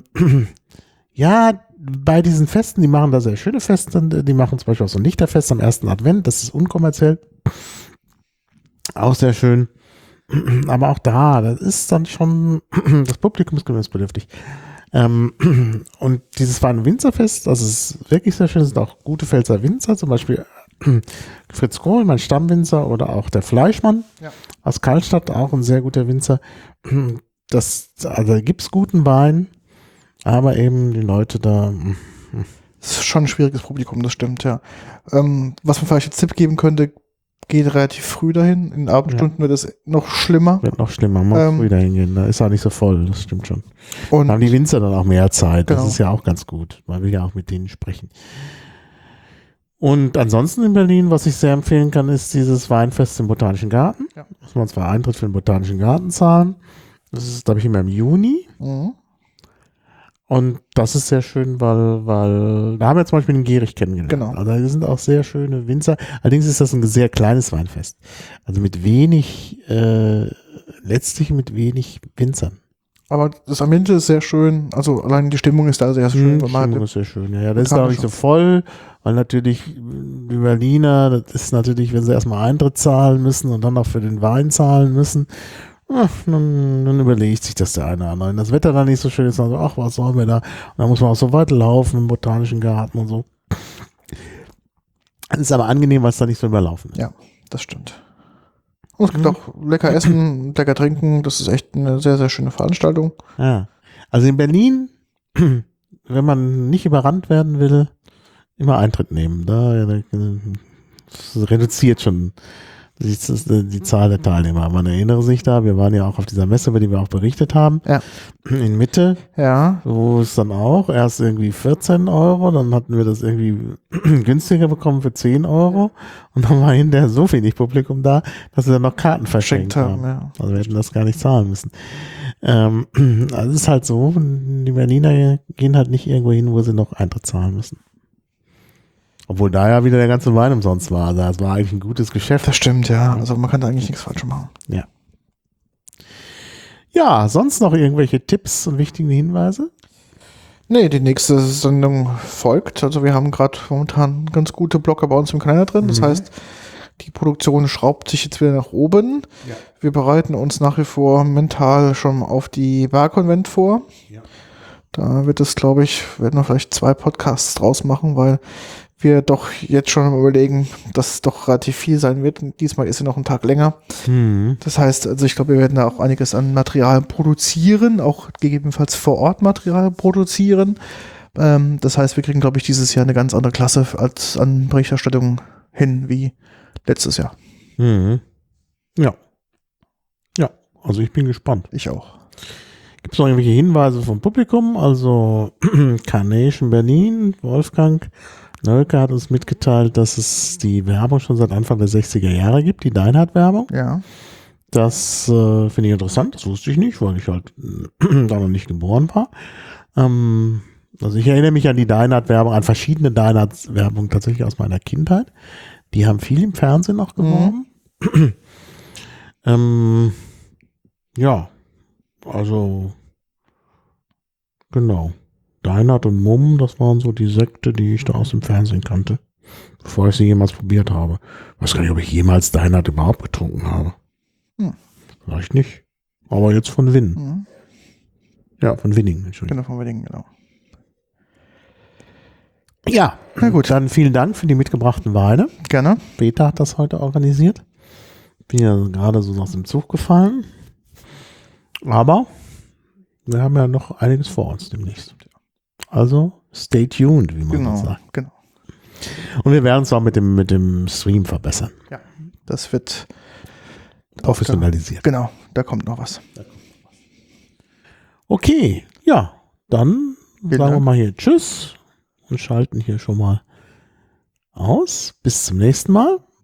ja, bei diesen Festen, die machen da sehr schöne Feste, die machen zum Beispiel auch so ein Lichterfest am ersten Advent, das ist unkommerziell. Auch sehr schön. Aber auch da, das ist dann schon, das Publikum ist gewöhnungsbedürftig. Ähm, und dieses Wein- und Winzerfest, das ist wirklich sehr schön, das sind auch gute Pfälzer Winzer, zum Beispiel Fritz Kohl, mein Stammwinzer, oder auch der Fleischmann Ja. aus Karlstadt, auch ein sehr guter Winzer. Das, also da gibt es guten Wein, aber eben die Leute da. Das ist schon ein schwieriges Publikum, das stimmt, ja. Ähm, was man vielleicht als Tipp geben könnte, geht relativ früh dahin. In den Abendstunden wird es noch schlimmer. Wird noch schlimmer, man Ähm, muss früh dahin gehen, da ist auch nicht so voll, das stimmt schon. Und Da haben die Winzer dann auch mehr Zeit, das Genau. ist ja auch ganz gut. Man will ja auch mit denen sprechen. Und ansonsten in Berlin, was ich sehr empfehlen kann, ist dieses Weinfest im Botanischen Garten. Ja. Muss man zwar Eintritt für den Botanischen Garten zahlen. Das ist, glaube ich, immer im Juni. Mhm. Und das ist sehr schön, weil, weil da haben wir zum Beispiel den Gierich kennengelernt. Genau. Also da sind auch sehr schöne Winzer. Allerdings ist das ein sehr kleines Weinfest. Also mit wenig, äh, letztlich mit wenig Winzern. Aber das Ambiente ist sehr schön. Also allein die Stimmung ist da sehr schön. Mhm, Weil man Stimmung hat, ist sehr schön. Ja, ja, das ist auch nicht so voll, weil natürlich die Berliner, das ist natürlich, wenn sie erstmal Eintritt zahlen müssen und dann noch für den Wein zahlen müssen, ach, dann, dann überlegt sich das der eine oder andere. Wenn das Wetter dann nicht so schön ist, dann so, ach, was sollen wir da? Und dann muss man auch so weit laufen im Botanischen Garten und so. Das ist aber angenehm, weil es da nicht so überlaufen ist. ja, das stimmt. Und es gibt Mhm. auch lecker essen, lecker trinken. Das ist echt eine sehr, sehr schöne Veranstaltung. Ja. Also in Berlin, wenn man nicht überrannt werden will, immer Eintritt nehmen. Da, das reduziert schon die, die Zahl der Teilnehmer. Man erinnere sich da, wir waren ja auch auf dieser Messe, über die wir auch berichtet haben, Ja. in Mitte, Ja, wo es dann auch erst irgendwie vierzehn Euro, dann hatten wir das irgendwie günstiger bekommen für zehn Euro und dann war hinterher so wenig Publikum da, dass wir dann noch Karten verschenkt geschenkt haben, haben. ja. Also wir hätten das gar nicht zahlen müssen. Ähm, also es ist halt so, die Berliner gehen halt nicht irgendwo hin, wo sie noch Eintritt zahlen müssen. Obwohl da ja wieder der ganze Wein umsonst war. Also das war eigentlich ein gutes Geschäft. Das stimmt, ja. Also man kann da eigentlich nichts falsch machen. Ja. Ja, sonst noch irgendwelche Tipps und wichtige Hinweise? Nee, die nächste Sendung folgt. Also wir haben gerade momentan ganz gute Blocker bei uns im Kalender drin. Das Mhm. heißt, die Produktion schraubt sich jetzt wieder nach oben. Ja. Wir bereiten uns nach wie vor mental schon auf die Bar-Konvent vor. Ja. Da wird es, glaube ich, werden wir vielleicht zwei Podcasts draus machen, weil wir doch jetzt schon am Überlegen, dass es doch relativ viel sein wird. Und diesmal ist sie noch einen Tag länger. Mhm. Das heißt, also ich glaube, wir werden da auch einiges an Material produzieren, auch gegebenenfalls vor Ort Material produzieren. Ähm, das heißt, wir kriegen, glaube ich, dieses Jahr eine ganz andere Klasse als an Berichterstattung hin wie letztes Jahr. Mhm. Ja. Ja, also ich bin gespannt. Ich auch. Gibt es noch irgendwelche Hinweise vom Publikum? Also Carnation Berlin, Wolfgang Nölke hat uns mitgeteilt, dass es die Werbung schon seit Anfang der sechziger Jahre gibt, die Deinhard-Werbung. Ja. Das äh, finde ich interessant, das wusste ich nicht, weil ich halt da noch nicht geboren war. Ähm, also ich erinnere mich an die Deinhard-Werbung, an verschiedene Deinhard-Werbungen tatsächlich aus meiner Kindheit. Die haben viel im Fernsehen auch geworben. Mhm. ähm, ja, also genau. Deinhard und Mumm, das waren so die Sekte, die ich da aus dem Fernsehen kannte, bevor ich sie jemals probiert habe. Ich weiß gar nicht, ob ich jemals Deinhard überhaupt getrunken habe. Hm. Vielleicht nicht. Aber jetzt von Winn. Mhm. Ja, von Winning, Entschuldigung. Genau, von Winning, genau. Ja, na gut. Dann vielen Dank für die mitgebrachten Weine. Gerne. Peter hat das heute organisiert. Bin ja gerade so aus dem Zug gefallen. Aber wir haben ja noch einiges vor uns demnächst. Also stay tuned, wie man genau, sagt. Genau. Und wir werden uns auch mit dem, mit dem Stream verbessern. Ja, das wird professionalisiert. Da, genau, da kommt noch was. Okay, ja, dann Vielen sagen Dank. wir mal hier Tschüss und schalten hier schon mal aus. Bis zum nächsten Mal.